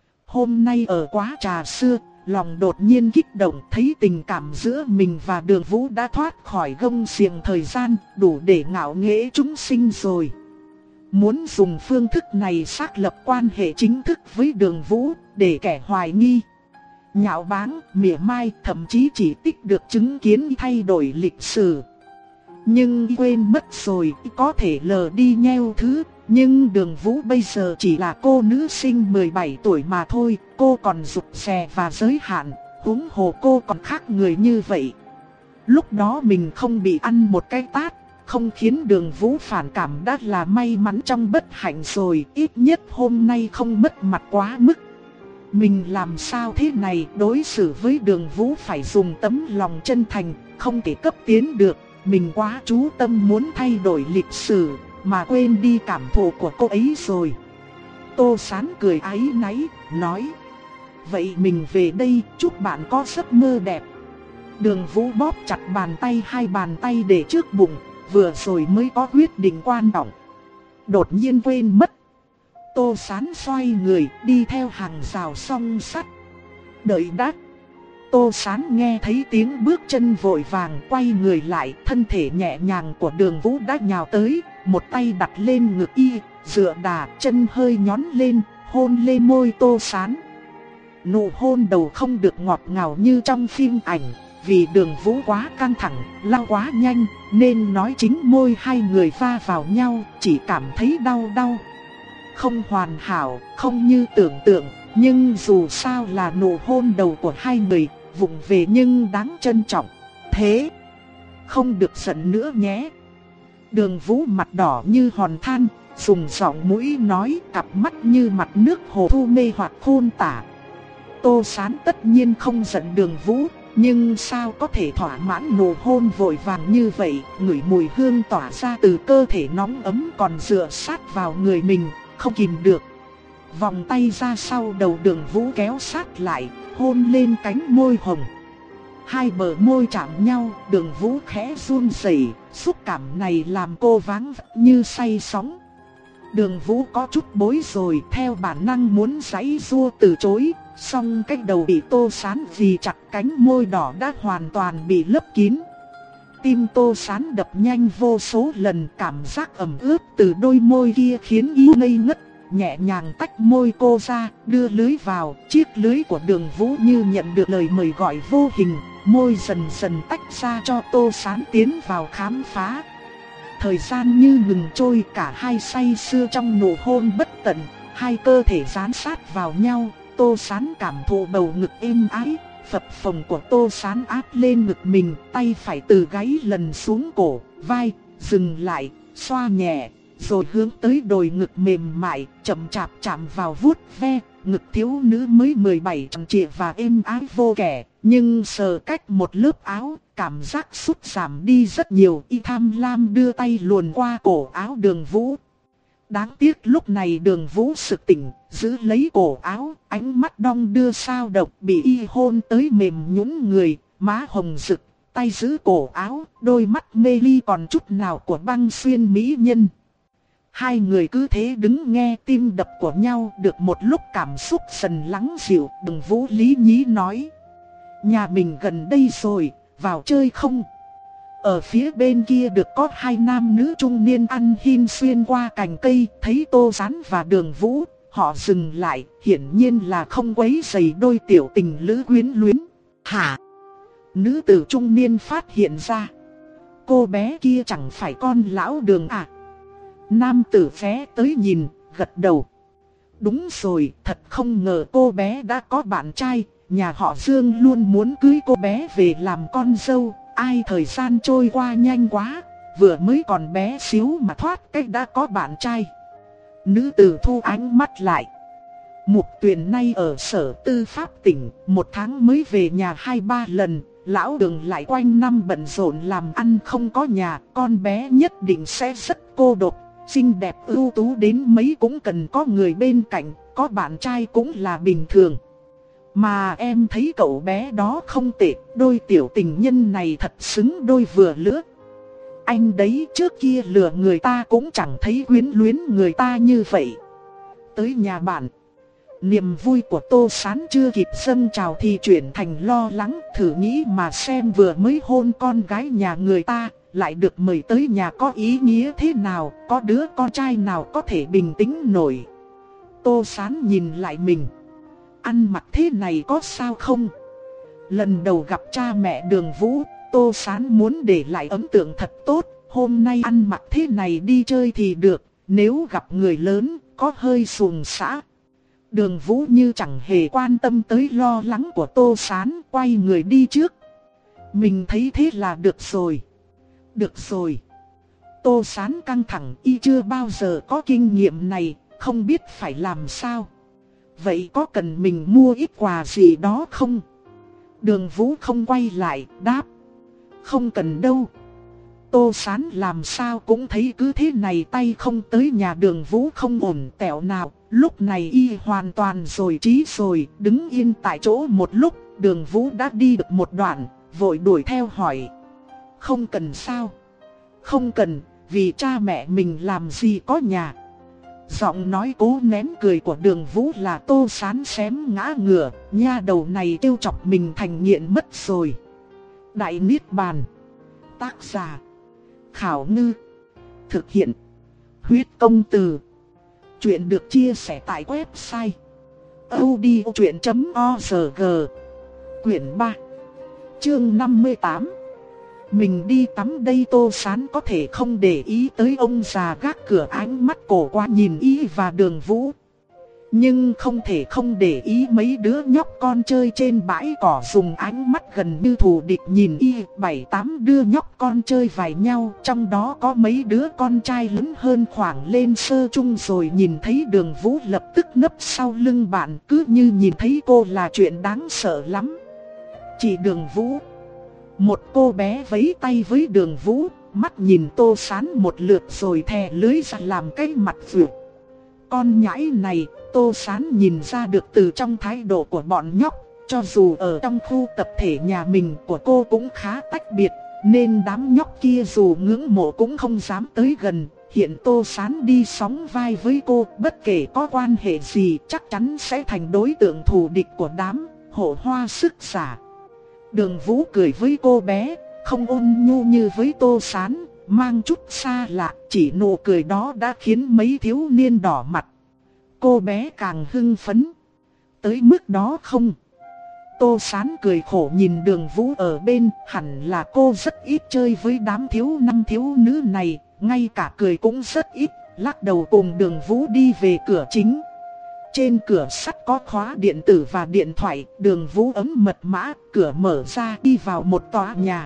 Hôm nay ở quán trà sữa, lòng đột nhiên kích động, thấy tình cảm giữa mình và Đường Vũ đã thoát khỏi gông xiềng thời gian, đủ để ngạo nghễ chúng sinh rồi. Muốn dùng phương thức này xác lập quan hệ chính thức với Đường Vũ, để kẻ hoài nghi. nhạo báng, mỉa mai, thậm chí chỉ tích được chứng kiến thay đổi lịch sử. Nhưng quên mất rồi, có thể lờ đi nheo thứ. Nhưng Đường Vũ bây giờ chỉ là cô nữ sinh mười bảy tuổi mà thôi. Cô còn rụt rè và giới hạn, huống hồ cô còn khác người như vậy. Lúc đó mình không bị ăn một cái tát, không khiến Đường Vũ phản cảm đã là may mắn trong bất hạnh rồi. Ít nhất hôm nay không mất mặt quá mức. Mình làm sao thế này, đối xử với Đường Vũ phải dùng tấm lòng chân thành, không thể cấp tiến được. Mình quá chú tâm muốn thay đổi lịch sử, mà quên đi cảm thụ của cô ấy rồi. Tô Sán cười áy náy, nói: vậy mình về đây, chúc bạn có giấc mơ đẹp. Đường Vũ bóp chặt bàn tay, hai bàn tay để trước bụng, vừa rồi mới có quyết định quan trọng. Đột nhiên quên mất. Tô Sán xoay người, đi theo hàng rào song sắt. Đợi đã. Tô Sán nghe thấy tiếng bước chân vội vàng, quay người lại, thân thể nhẹ nhàng của Đường Vũ đã nhào tới, một tay đặt lên ngực y, dựa đà, chân hơi nhón lên, hôn lên môi Tô Sán. Nụ hôn đầu không được ngọt ngào như trong phim ảnh, vì Đường Vũ quá căng thẳng, lao quá nhanh, nên nói chính môi hai người va vào nhau, chỉ cảm thấy đau đau. Không hoàn hảo, không như tưởng tượng, nhưng dù sao là nụ hôn đầu của hai người, vụng về nhưng đáng trân trọng. Thế, không được giận nữa nhé. Đường Vũ mặt đỏ như hòn than, dùng giọng mũi nói, cặp mắt như mặt nước hồ thu mê hoặc khôn tả. Tô Sán tất nhiên không giận Đường Vũ, nhưng sao có thể thỏa mãn nụ hôn vội vàng như vậy. Ngửi mùi hương tỏa ra từ cơ thể nóng ấm còn dựa sát vào người mình, không kìm được. Vòng tay ra sau đầu Đường Vũ kéo sát lại, hôn lên cánh môi hồng. Hai bờ môi chạm nhau, Đường Vũ khẽ run rẩy, xúc cảm này làm cô váng như say sóng. Đường Vũ có chút bối rồi, theo bản năng muốn giãy giụa từ chối, song cái đầu bị Tô Sán vì chặt, cánh môi đỏ đã hoàn toàn bị lấp kín. Tim Tô Sán đập nhanh vô số lần, cảm giác ẩm ướt từ đôi môi kia khiến y ngây ngất. Nhẹ nhàng tách môi cô ra, đưa lưới vào, chiếc lưới của Đường Vũ như nhận được lời mời gọi vô hình, môi dần dần tách ra cho Tô Sán tiến vào khám phá. Thời gian như ngừng trôi, cả hai say sưa trong nụ hôn bất tận, hai cơ thể dán sát vào nhau. Tô Sán cảm thụ bầu ngực êm ái, phập phồng của Tô Sán áp lên ngực mình, tay phải từ gáy lần xuống cổ, vai, dừng lại, xoa nhẹ. Rồi hướng tới đồi ngực mềm mại, chậm chạp chạm vào vuốt ve. Ngực thiếu nữ mới mười bảy tròn trịa và êm ái vô kẻ, nhưng sờ cách một lớp áo, cảm giác sút giảm đi rất nhiều. Y tham lam đưa tay luồn qua cổ áo Đường Vũ. Đáng tiếc lúc này Đường Vũ sực tỉnh, giữ lấy cổ áo, ánh mắt đong đưa sao động, bị y hôn tới mềm nhũn người, má hồng rực, tay giữ cổ áo, đôi mắt mê ly còn chút nào của băng xuyên mỹ nhân. Hai người cứ thế đứng nghe tim đập của nhau, được một lúc cảm xúc dần lắng dịu. Đường Vũ lý nhí nói: nhà mình gần đây rồi, vào chơi không? Ở phía bên kia được có hai nam nữ trung niên ăn hin xuyên qua cành cây, thấy Tô Sán và Đường Vũ, họ dừng lại, hiển nhiên là không quấy rầy đôi tiểu tình lữ quyến luyến. Hả? Nữ tử trung niên phát hiện ra. Cô bé kia chẳng phải con lão Đường à? Nam tử ghé tới nhìn, gật đầu. Đúng rồi, thật không ngờ cô bé đã có bạn trai, nhà họ Dương luôn muốn cưới cô bé về làm con dâu. Ai thời gian trôi qua nhanh quá, vừa mới còn bé xíu mà thoát cách đã có bạn trai. Nữ tử thu ánh mắt lại. Mục Tuyền nay ở sở tư pháp tỉnh, một tháng mới về nhà hai ba lần. Lão Đường lại quanh năm bận rộn làm ăn không có nhà, con bé nhất định sẽ rất cô độc. Xinh đẹp ưu tú đến mấy cũng cần có người bên cạnh, có bạn trai cũng là bình thường. Mà em thấy cậu bé đó không tệ, đôi tiểu tình nhân này thật xứng đôi vừa lứa. Anh đấy trước kia lừa người ta cũng chẳng thấy quyến luyến người ta như vậy. Tới nhà bạn, niềm vui của Tô Sán chưa kịp dâng trào thì chuyển thành lo lắng. Thử nghĩ mà xem, vừa mới hôn con gái nhà người ta, lại được mời tới nhà có ý nghĩa thế nào, có đứa con trai nào có thể bình tĩnh nổi. Tô Sán nhìn lại mình. ăn mặc thế này có sao không? Lần đầu gặp cha mẹ Đường Vũ, Tô Sán muốn để lại ấn tượng thật tốt. Hôm nay ăn mặc thế này đi chơi thì được, nếu gặp người lớn, có hơi xuồng xã. Đường Vũ như chẳng hề quan tâm tới lo lắng của Tô Sán, quay người đi trước. Mình thấy thế là được rồi. Được rồi. Tô Sán căng thẳng, y chưa bao giờ có kinh nghiệm này, không biết phải làm sao. Vậy có cần mình mua ít quà gì đó không? Đường Vũ không quay lại, đáp. Không cần đâu. Tô Sán làm sao cũng thấy cứ thế này tay không tới nhà Đường Vũ không ổn tẹo nào. Lúc này y hoàn toàn rồi trí rồi, đứng yên tại chỗ một lúc. Đường Vũ đã đi được một đoạn, vội đuổi theo hỏi. Không cần sao? Không cần, vì cha mẹ mình làm gì có nhà. Giọng nói cố nén cười của Đường Vũ là Tô Sán xém ngã ngửa. Nha đầu này trêu chọc mình thành nghiện mất rồi. Đại Niết Bàn. Tác giả Khảo Ngư. Thực hiện Huyết Công Từ. Chuyện được chia sẻ tại website audiochuyện chấm org. Quyển ba, chương năm mươi tám. Mình đi tắm đây. Tô Sán có thể không để ý tới ông già gác cửa ánh mắt cổ quá nhìn y và Đường Vũ. Nhưng không thể không để ý mấy đứa nhóc con chơi trên bãi cỏ dùng ánh mắt gần như thù địch nhìn y. Bảy tám đứa nhóc con chơi vài nhau, trong đó có mấy đứa con trai lớn hơn khoảng lên sơ trung rồi nhìn thấy Đường Vũ lập tức nấp sau lưng bạn, cứ như nhìn thấy cô là chuyện đáng sợ lắm. Chị Đường Vũ. Một cô bé vẫy tay với Đường Vũ, mắt nhìn Tô Sán một lượt rồi thè lưới ra làm cái mặt vượt. Con nhãi này, Tô Sán nhìn ra được từ trong thái độ của bọn nhóc. Cho dù ở trong khu tập thể nhà mình của cô cũng khá tách biệt, nên đám nhóc kia dù ngưỡng mộ cũng không dám tới gần. Hiện Tô Sán đi sóng vai với cô, bất kể có quan hệ gì chắc chắn sẽ thành đối tượng thù địch của đám hổ hoa sức giả. Đường Vũ cười với cô bé, không ôn nhu như với Tô Sán, mang chút xa lạ, chỉ nụ cười đó đã khiến mấy thiếu niên đỏ mặt. Cô bé càng hưng phấn. Tới mức đó không? Tô Sán cười khổ nhìn Đường Vũ ở bên, hẳn là cô rất ít chơi với đám thiếu nam thiếu nữ này, ngay cả cười cũng rất ít, lắc đầu cùng Đường Vũ đi về cửa chính. Trên cửa sắt có khóa điện tử và điện thoại, Đường Vũ ấn mật mã, cửa mở ra đi vào một tòa nhà.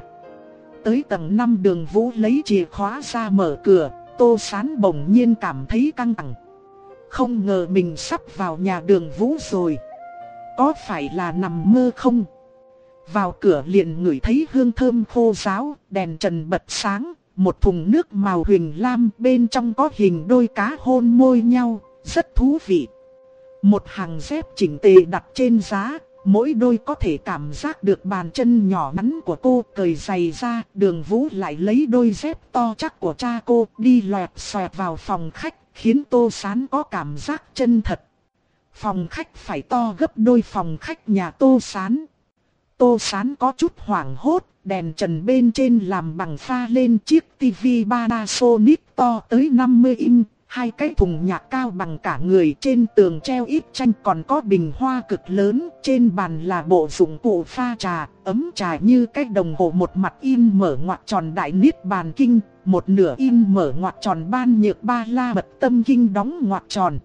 Tới tầng năm Đường Vũ lấy chìa khóa ra mở cửa, Tô Sán bỗng nhiên cảm thấy căng thẳng. Không ngờ mình sắp vào nhà Đường Vũ rồi. Có phải là nằm mơ không? Vào cửa liền ngửi thấy hương thơm khô ráo, đèn trần bật sáng, một thùng nước màu huỳnh lam bên trong có hình đôi cá hôn môi nhau, rất thú vị. Một hàng dép chỉnh tề đặt trên giá, mỗi đôi có thể cảm giác được bàn chân nhỏ nhắn của cô. Cởi giày ra, Đường Vũ lại lấy đôi dép to chắc của cha cô, đi loẹt xoẹt vào phòng khách, khiến Tô Sán có cảm giác chân thật. Phòng khách phải to gấp đôi phòng khách nhà Tô Sán. Tô Sán có chút hoảng hốt, đèn trần bên trên làm bằng pha lên chiếc tivi Panasonic to tới năm mươi inch. Hai cái thùng nhạc cao bằng cả người, trên tường treo ít tranh, còn có bình hoa cực lớn. Trên bàn là bộ dụng cụ pha trà, ấm trà như cái đồng hồ, một mặt in mở ngoặc tròn Đại Niết Bàn Kinh, một nửa in mở ngoặc tròn Ban Nhược Ba La Mật Tâm Kinh đóng ngoặc tròn.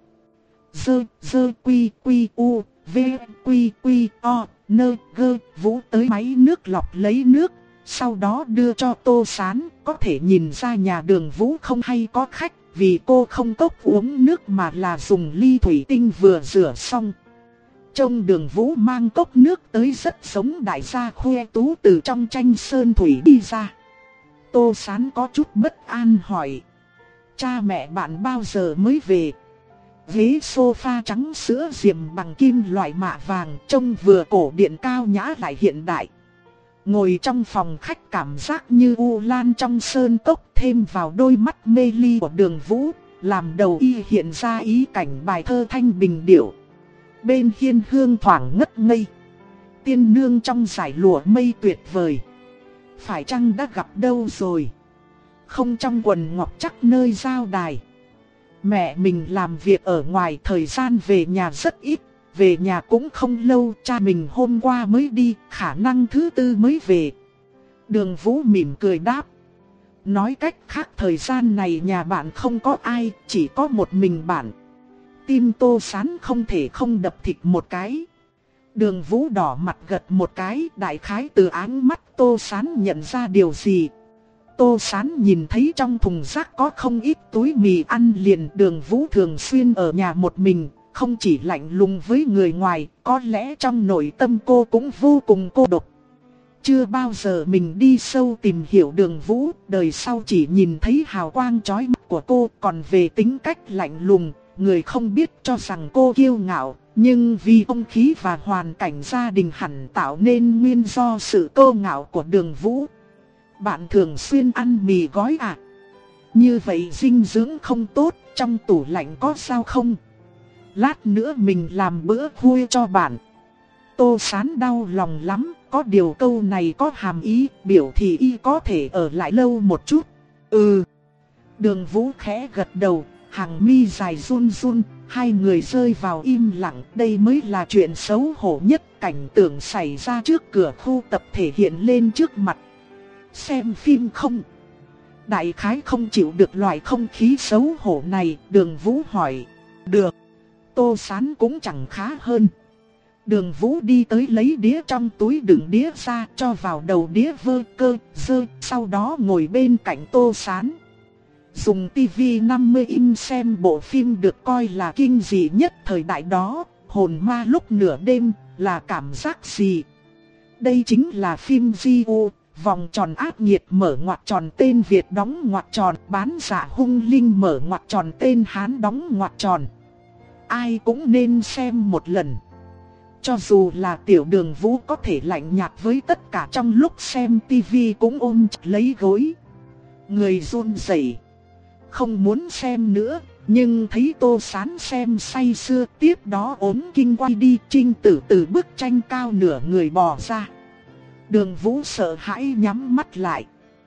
Dơ, dơ quy quy u, v quy quy o, nơ gơ. Vũ tới máy nước lọc lấy nước, sau đó đưa cho Tô Sán. Có thể nhìn ra nhà Đường Vũ không hay có khách, vì cô không cốc uống nước mà là dùng ly thủy tinh vừa rửa xong. Trông Đường Vũ mang cốc nước tới rất giống đại gia khoe tú từ trong tranh sơn thủy đi ra. Tô Sán có chút bất an hỏi. Cha mẹ bạn bao giờ mới về? Ghế sofa trắng sữa diềm bằng kim loại mạ vàng, trông vừa cổ điển cao nhã lại hiện đại. Ngồi trong phòng khách cảm giác như u lan trong sơn cốc, thêm vào đôi mắt mê ly của Đường Vũ, làm đầu y hiện ra ý cảnh bài thơ thanh bình điệu. Bên hiên hương thoảng ngất ngây, tiên nương trong dải lụa mây tuyệt vời. Phải chăng đã gặp đâu rồi? Không trong quần ngọc chắc nơi giao đài. Mẹ mình làm việc ở ngoài, thời gian về nhà rất ít, về nhà cũng không lâu, cha mình hôm qua mới đi, khả năng thứ tư mới về. Đường Vũ mỉm cười đáp. Nói cách khác thời gian này nhà bạn không có ai, chỉ có một mình bạn. Tim Tô Sán không thể không đập thịt một cái. Đường Vũ đỏ mặt gật một cái, đại khái từ áng mắt Tô Sán nhận ra điều gì. Tô Sán nhìn thấy trong thùng rác có không ít túi mì ăn liền. Đường Vũ thường xuyên ở nhà một mình, không chỉ lạnh lùng với người ngoài, có lẽ trong nội tâm cô cũng vô cùng cô độc. Chưa bao giờ mình đi sâu tìm hiểu Đường Vũ, đời sau chỉ nhìn thấy hào quang chói mắt của cô. Còn về tính cách lạnh lùng, người không biết cho rằng cô kiêu ngạo, nhưng vì không khí và hoàn cảnh gia đình hẳn tạo nên nguyên do sự kiêu ngạo của Đường Vũ. Bạn thường xuyên ăn mì gói à? Như vậy dinh dưỡng không tốt, trong tủ lạnh có sao không? Lát nữa mình làm bữa khuya cho bạn. Tô Sán đau lòng lắm, có điều câu này có hàm ý, biểu thị y có thể ở lại lâu một chút. Ừ. Đường Vũ khẽ gật đầu, hàng mi dài run run, hai người rơi vào im lặng. Đây mới là chuyện xấu hổ nhất, cảnh tượng xảy ra trước cửa khu tập thể hiện lên trước mặt. Xem phim không? Đại khái không chịu được loại không khí xấu hổ này, Đường Vũ hỏi. Được. Tô Sán cũng chẳng khá hơn. Đường Vũ đi tới lấy đĩa trong túi đựng đĩa ra, cho vào đầu đĩa vơ cơ dơ, sau đó ngồi bên cạnh Tô Sán. Dùng tivi năm mươi inch xem bộ phim được coi là kinh dị nhất thời đại đó, hồn ma lúc nửa đêm, là cảm giác gì? Đây chính là phim gi ô, vòng tròn ác nghiệt mở ngoặc tròn tên Việt đóng ngoặc tròn, bán dạ hung linh mở ngoặc tròn tên Hán đóng ngoặc tròn. Ai cũng nên xem một lần. Cho dù là tiểu Đường Vũ có thể lạnh nhạt với tất cả, trong lúc xem tivi cũng ôm chặt lấy gối. Người run rẩy, không muốn xem nữa, nhưng thấy Tô Sán xem say sưa, tiếp đó ốm kinh quay đi. Trinh Tử từ bức tranh cao nửa người bò ra. Đường Vũ sợ hãi nhắm mắt lại.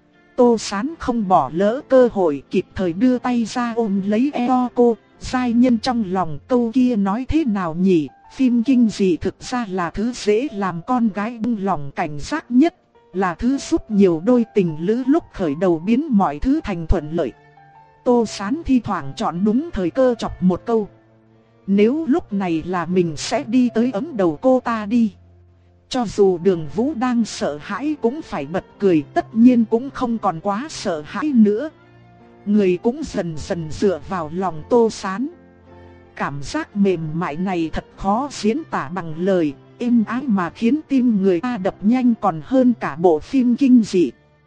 Tô Sán không bỏ lỡ cơ hội, kịp thời đưa tay ra ôm lấy eo cô. Giai nhân trong lòng, câu kia nói thế nào nhỉ? Phim kinh dị thực ra là thứ dễ làm con gái buông lòng cảnh giác nhất, là thứ giúp nhiều đôi tình lữ lúc khởi đầu biến mọi thứ thành thuận lợi. Tô Sán thi thoảng chọn đúng thời cơ chọc một câu. Nếu lúc này là mình sẽ đi tới ấm đầu cô ta đi. Cho dù Đường Vũ đang sợ hãi cũng phải bật cười, tất nhiên cũng không còn quá sợ hãi nữa. Người cũng dần dần dựa vào lòng Tô Sán. Cảm giác mềm mại này thật khó diễn tả bằng lời, êm ái mà khiến tim người ta đập nhanh còn hơn cả bộ phim kinh dị.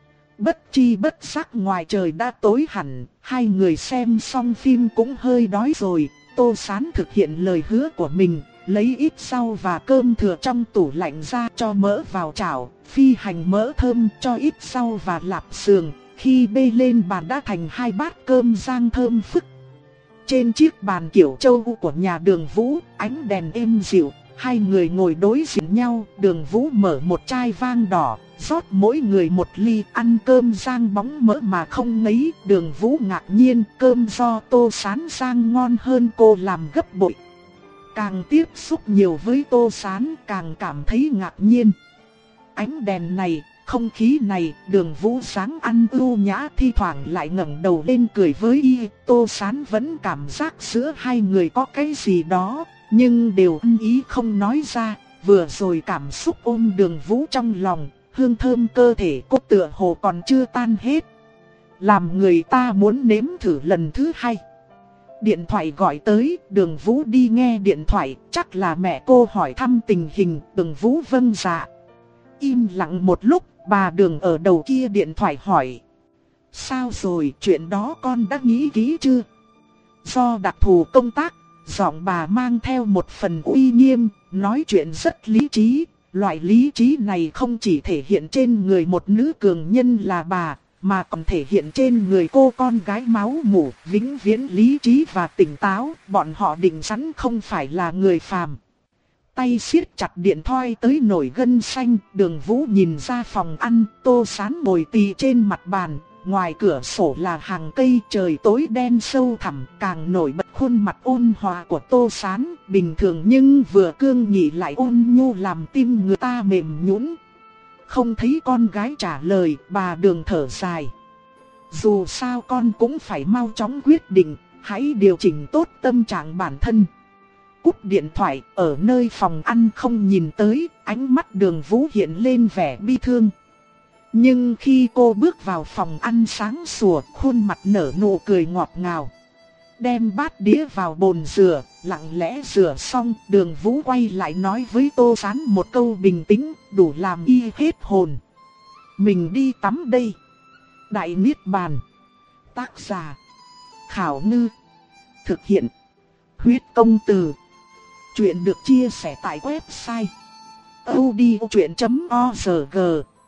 Bất chi bất giác ngoài trời đã tối hẳn, hai người xem xong phim cũng hơi đói rồi. Tô Sán thực hiện lời hứa của mình, lấy ít rau và cơm thừa trong tủ lạnh ra cho mỡ vào chảo, phi hành mỡ thơm cho ít rau và lạp xương. Khi bê lên bàn đã thành hai bát cơm rang thơm phức. Trên chiếc bàn kiểu châu Âu của nhà Đường Vũ, ánh đèn êm dịu, hai người ngồi đối diện nhau. Đường Vũ mở một chai vang đỏ, rót mỗi người một ly, ăn cơm rang bóng mỡ mà không ngấy. Đường Vũ ngạc nhiên, cơm do Tô Sán rang ngon hơn cô làm gấp bội. Càng tiếp xúc nhiều với Tô Sán càng cảm thấy ngạc nhiên. Ánh đèn này, không khí này, Đường Vũ sáng ăn ưu nhã, thi thoảng lại ngẩng đầu lên cười với y. Tô Sán vẫn cảm giác giữa hai người có cái gì đó, nhưng đều ăn ý không nói ra. Vừa rồi cảm xúc ôm Đường Vũ trong lòng, hương thơm cơ thể cô tựa hồ còn chưa tan hết, làm người ta muốn nếm thử lần thứ hai. Điện thoại gọi tới, Đường Vũ đi nghe điện thoại, chắc là mẹ cô hỏi thăm tình hình. Đường Vũ vâng dạ. Im lặng một lúc, bà Đường ở đầu kia điện thoại hỏi. Sao rồi, chuyện đó con đã nghĩ kỹ chưa? Do đặc thù công tác, giọng bà mang theo một phần uy nghiêm, nói chuyện rất lý trí. Loại lý trí này không chỉ thể hiện trên người một nữ cường nhân là bà, mà còn thể hiện trên người cô con gái máu mủ, vĩnh viễn lý trí và tỉnh táo. Bọn họ định sẵn không phải là người phàm. Tay siết chặt điện thoại tới nổi gân xanh. Đường Vũ nhìn ra phòng ăn, Tô Sán ngồi tì trên mặt bàn, ngoài cửa sổ là hàng cây, trời tối đen sâu thẳm, càng nổi bật khuôn mặt ôn hòa của Tô Sán, bình thường nhưng vừa cương nghị lại ôn nhu làm tim người ta mềm nhũn. Không thấy con gái trả lời, bà Đường thở dài. Dù sao con cũng phải mau chóng quyết định, hãy điều chỉnh tốt tâm trạng bản thân. Cúp điện thoại, ở nơi phòng ăn không nhìn tới, ánh mắt Đường Vũ hiện lên vẻ bi thương. Nhưng khi cô bước vào phòng ăn sáng sủa, khuôn mặt nở nụ cười ngọt ngào. Đem bát đĩa vào bồn rửa, lặng lẽ rửa xong, Đường Vũ quay lại nói với Tô Sán một câu bình tĩnh, đủ làm y hết hồn. Mình đi tắm đây. Đại Niết Bàn. Tác giả: Khảo Ngư. Thực hiện: Huyết Công Từ. Chuyện được chia sẻ tại website audiochuyện chấm org.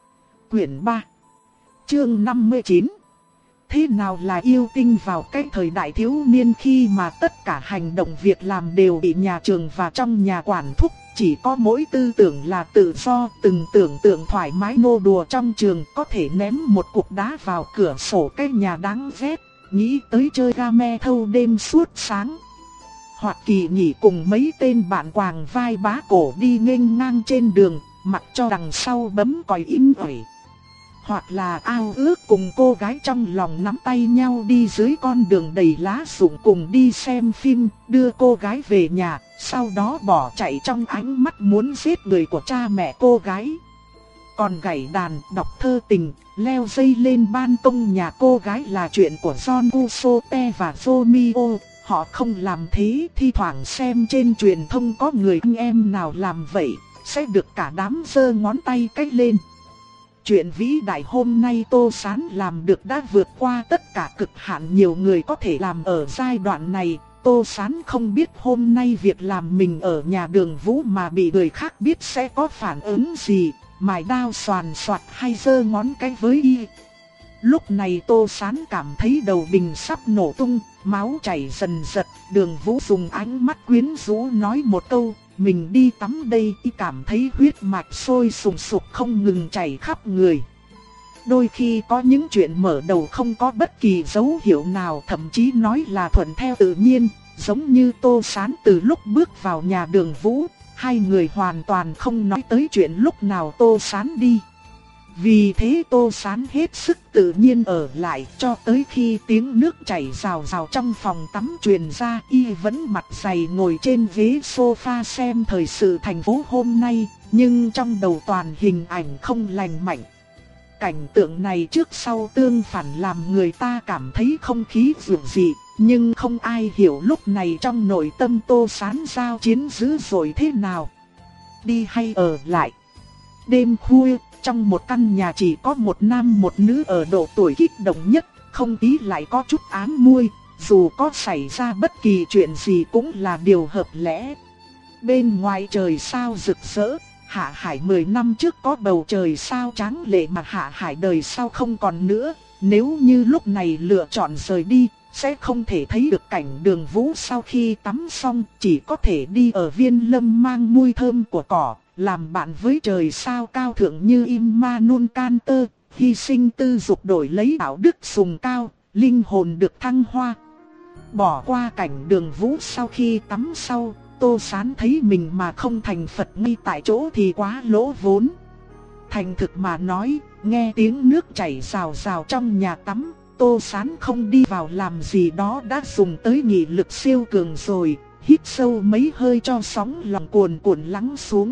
Quyển ba. Chương năm mươi chín. Thế nào là yêu tinh vào cái thời đại thiếu niên khi mà tất cả hành động việc làm đều bị nhà trường và trong nhà quản thúc, chỉ có mỗi tư tưởng là tự do, từng tưởng tượng thoải mái nô đùa trong trường, có thể ném một cục đá vào cửa sổ cái nhà đáng ghét, nghĩ tới chơi game thâu đêm suốt sáng. Hoặc kỳ nghỉ cùng mấy tên bạn quàng vai bá cổ đi nghênh ngang trên đường, mặc cho đằng sau bấm còi im ỏi. Hoặc là ao ước cùng cô gái trong lòng nắm tay nhau đi dưới con đường đầy lá rụng cùng đi xem phim, đưa cô gái về nhà, sau đó bỏ chạy trong ánh mắt muốn giết người của cha mẹ cô gái. Còn gảy đàn, đọc thơ tình, leo dây lên ban công nhà cô gái là chuyện của John Quixote và Romeo. Họ không làm thế, thi thoảng xem trên truyền thông có người anh em nào làm vậy, sẽ được cả đám giơ ngón tay cách lên. Chuyện vĩ đại hôm nay Tô Sán làm được đã vượt qua tất cả cực hạn nhiều người có thể làm ở giai đoạn này. Tô Sán không biết hôm nay việc làm mình ở nhà Đường Vũ mà bị người khác biết sẽ có phản ứng gì, mài đao xoàn xoạt hay giơ ngón cái với y. Lúc này Tô Sán cảm thấy đầu bình sắp nổ tung, máu chảy dần dật. Đường Vũ dùng ánh mắt quyến rũ nói một câu, mình đi tắm đây. Y cảm thấy huyết mạch sôi sùng sục không ngừng chảy khắp người. Đôi khi có những chuyện mở đầu không có bất kỳ dấu hiệu nào, thậm chí nói là thuận theo tự nhiên. Giống như Tô Sán từ lúc bước vào nhà Đường Vũ, hai người hoàn toàn không nói tới chuyện lúc nào Tô Sán đi. Vì thế Tô Sán hết sức tự nhiên ở lại cho tới khi tiếng nước chảy rào rào trong phòng tắm truyền ra, y vẫn mặt dày ngồi trên ghế sofa xem thời sự thành phố hôm nay, nhưng trong đầu toàn hình ảnh không lành mạnh. Cảnh tượng này trước sau tương phản làm người ta cảm thấy không khí dịu dị, nhưng không ai hiểu lúc này trong nội tâm Tô Sán giao chiến dữ dội thế nào. Đi hay ở lại? Đêm khuya, trong một căn nhà chỉ có một nam một nữ ở độ tuổi kích động nhất, không tí lại có chút ám muội, dù có xảy ra bất kỳ chuyện gì cũng là điều hợp lẽ. Bên ngoài trời sao rực rỡ, Hạ Hải mười năm trước có bầu trời sao tráng lệ mà Hạ Hải đời sau không còn nữa. Nếu như lúc này lựa chọn rời đi, sẽ không thể thấy được cảnh Đường Vũ sau khi tắm xong, chỉ có thể đi ở viên lâm mang mùi thơm của cỏ, làm bạn với trời sao cao thượng như Immanuel Canter, hy sinh tư dục đổi lấy đạo đức sùng cao, linh hồn được thăng hoa. Bỏ qua cảnh Đường Vũ sau khi tắm sau, Tô Sán thấy mình mà không thành Phật ngay tại chỗ thì quá lỗ vốn. Thành thực mà nói, nghe tiếng nước chảy rào rào trong nhà tắm, Tô Sán không đi vào làm gì đó đã dùng tới nghị lực siêu cường rồi, hít sâu mấy hơi cho sóng lòng cuồn cuộn lắng xuống.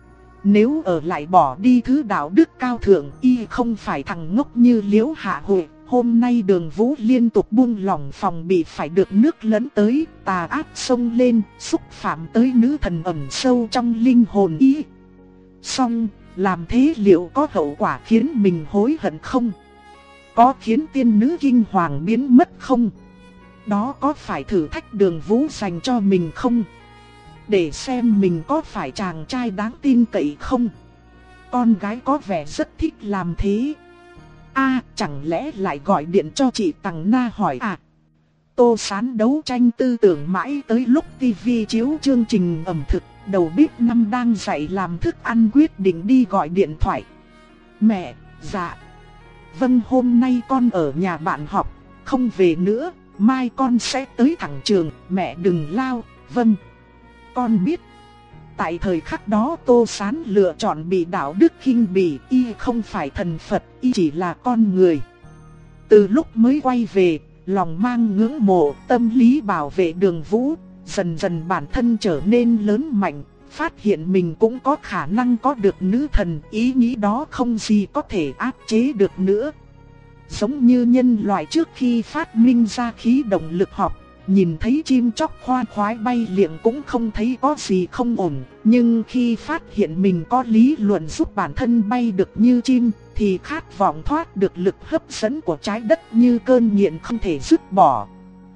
Nếu ở lại bỏ đi thứ đạo đức cao thượng, y không phải thằng ngốc như Liễu Hạ Huệ. Hôm nay Đường Vũ liên tục buông lỏng phòng bị phải được nước lấn tới, tà ác xông lên, xúc phạm tới nữ thần ẩn sâu trong linh hồn y. Xong, làm thế liệu có hậu quả khiến mình hối hận không? Có khiến tiên nữ kinh hoàng biến mất không? Đó có phải thử thách Đường Vũ dành cho mình không? Để xem mình có phải chàng trai đáng tin cậy không? Con gái có vẻ rất thích làm thế. À, chẳng lẽ lại gọi điện cho chị Tằng Na hỏi à? Tô Sán đấu tranh tư tưởng mãi tới lúc tivi chiếu chương trình ẩm thực, đầu bếp năm đang dạy làm thức ăn quyết định đi gọi điện thoại. Mẹ, dạ. Vâng, hôm nay con ở nhà bạn học, không về nữa, mai con sẽ tới thẳng trường, mẹ đừng lao. Vâng, con biết. Tại thời khắc đó Tô Sán lựa chọn bị đạo đức khinh bỉ, y không phải thần Phật, y chỉ là con người. Từ lúc mới quay về, lòng mang ngưỡng mộ, tâm lý bảo vệ Đường Vũ, dần dần bản thân trở nên lớn mạnh, phát hiện mình cũng có khả năng có được nữ thần, ý nghĩ đó không gì có thể áp chế được nữa. Giống như nhân loại trước khi phát minh ra khí động lực học, nhìn thấy chim chóc khoan khoái bay liệng cũng không thấy có gì không ổn, nhưng khi phát hiện mình có lý luận giúp bản thân bay được như chim, thì khát vọng thoát được lực hấp dẫn của trái đất như cơn nghiện không thể dứt bỏ.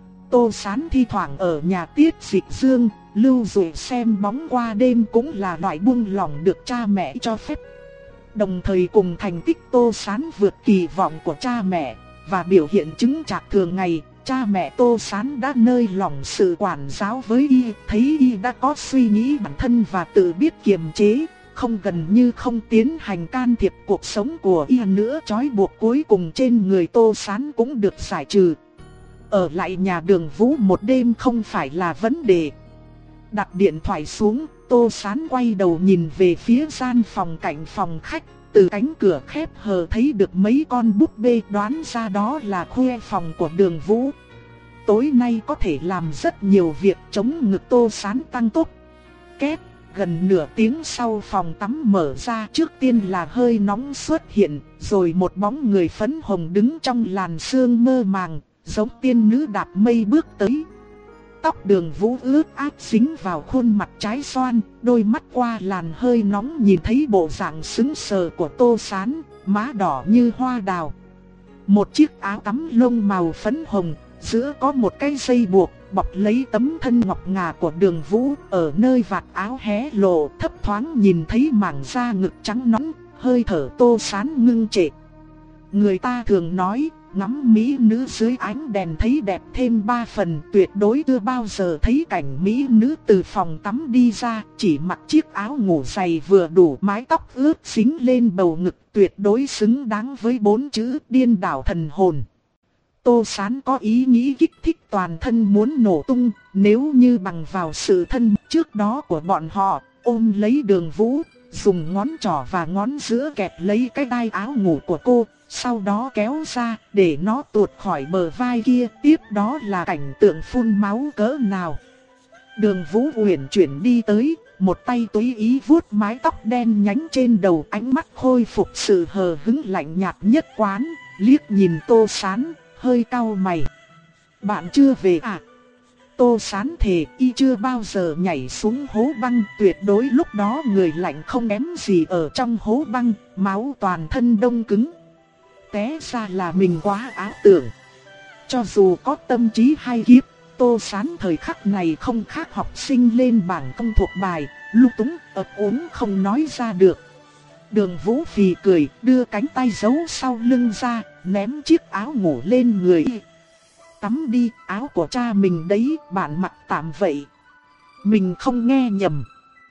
Tô Sán thi thoảng ở nhà Tiết Dịch Dương, lưu dụ xem bóng qua đêm cũng là loại buông lỏng được cha mẹ cho phép. Đồng thời cùng thành tích Tô Sán vượt kỳ vọng của cha mẹ, và biểu hiện chứng chạc thường ngày, cha mẹ Tô Sán đã nới lỏng sự quản giáo với y, thấy y đã có suy nghĩ bản thân và tự biết kiềm chế, không gần như không tiến hành can thiệp cuộc sống của y nữa. Trói buộc cuối cùng trên người Tô Sán cũng được giải trừ. Ở lại nhà Đường Vũ một đêm không phải là vấn đề. Đặt điện thoại xuống, Tô Sán quay đầu nhìn về phía gian phòng cạnh phòng khách. Từ cánh cửa khép hờ thấy được mấy con búp bê, đoán ra đó là khuê phòng của Đường Vũ. Tối nay có thể làm rất nhiều việc, chống ngực Tô Sán tăng tốc. Két, gần nửa tiếng sau phòng tắm mở ra, trước tiên là hơi nóng xuất hiện, rồi một bóng người phấn hồng đứng trong làn sương mơ màng, giống tiên nữ đạp mây bước tới. Tóc Đường Vũ ướt át dính vào khuôn mặt trái xoan, đôi mắt qua làn hơi nóng nhìn thấy bộ dạng sững sờ của Tô Sán, má đỏ như hoa đào. Một chiếc áo tắm lông màu phấn hồng, giữa có một cái dây buộc bọc lấy tấm thân ngọc ngà của Đường Vũ, ở nơi vạt áo hé lộ thấp thoáng nhìn thấy mảng da ngực trắng nõn, hơi thở Tô Sán ngưng trệ. Người ta thường nói, ngắm mỹ nữ dưới ánh đèn thấy đẹp thêm ba phần, tuyệt đối chưa bao giờ thấy cảnh mỹ nữ từ phòng tắm đi ra, chỉ mặc chiếc áo ngủ dày vừa đủ, mái tóc ướt dính lên bầu ngực, tuyệt đối xứng đáng với bốn chữ điên đảo thần hồn. Tô Sán có ý nghĩ kích thích toàn thân muốn nổ tung, nếu như bằng vào sự thân trước đó của bọn họ, ôm lấy Đường Vũ, dùng ngón trỏ và ngón giữa kẹp lấy cái đai áo ngủ của cô, sau đó kéo ra để nó tuột khỏi bờ vai kia, tiếp đó là cảnh tượng phun máu cỡ nào. Đường Vũ uyển chuyển đi tới, một tay tùy ý vuốt mái tóc đen nhánh trên đầu, ánh mắt khôi phục sự hờ hững lạnh nhạt nhất quán, liếc nhìn Tô Sán, hơi cau mày. Bạn chưa về à? Tô Sán thề y chưa bao giờ nhảy xuống hố băng, tuyệt đối lúc đó người lạnh không kém gì ở trong hố băng, máu toàn thân đông cứng. Té ra là mình quá ảo tưởng. Cho dù có tâm trí hay kiếp, Tô Sán thời khắc này không khác học sinh lên bảng không thuộc bài, lung túng, ấp úng không nói ra được. Đường Vũ phì cười, đưa cánh tay giấu sau lưng ra, ném chiếc áo ngủ lên người. Tắm đi, áo của cha mình đấy, bạn mặc tạm vậy. Mình không nghe nhầm.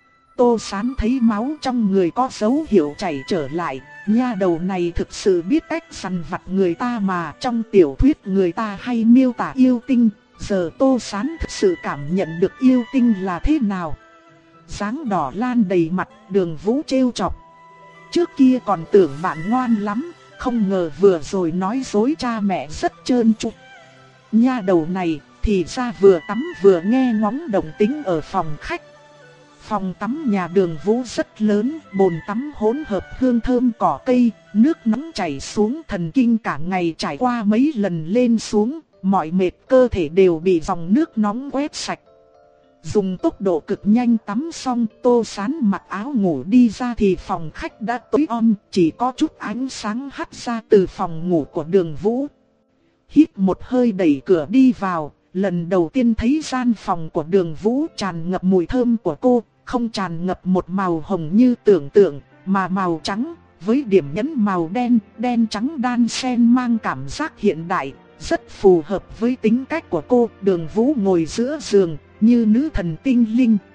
Tô Sán thấy máu trong người có dấu hiệu chảy trở lại, nha đầu này thực sự biết cách săn vặt người ta mà. Trong tiểu thuyết người ta hay miêu tả yêu tinh, giờ Tô Sán thực sự cảm nhận được yêu tinh là thế nào. Dáng đỏ lan đầy mặt, Đường Vũ trêu chọc. Trước kia còn tưởng bạn ngoan lắm, không ngờ vừa rồi nói dối cha mẹ rất trơn tru. Nha đầu này thì ra vừa tắm vừa nghe ngóng động tĩnh ở phòng khách. Phòng tắm nhà Đường Vũ rất lớn, bồn tắm hỗn hợp hương thơm cỏ cây, nước nóng chảy xuống, thần kinh cả ngày trải qua mấy lần lên xuống, mọi mệt cơ thể đều bị dòng nước nóng quét sạch. Dùng tốc độ cực nhanh tắm xong, Tô Sán mặc áo ngủ đi ra thì phòng khách đã tối om, chỉ có chút ánh sáng hắt ra từ phòng ngủ của Đường Vũ. Hít một hơi đẩy cửa đi vào, lần đầu tiên thấy gian phòng của Đường Vũ tràn ngập mùi thơm của cô, không tràn ngập một màu hồng như tưởng tượng, mà màu trắng, với điểm nhấn màu đen, đen trắng đan xen mang cảm giác hiện đại, rất phù hợp với tính cách của cô. Đường Vũ ngồi giữa giường, như nữ thần tinh linh.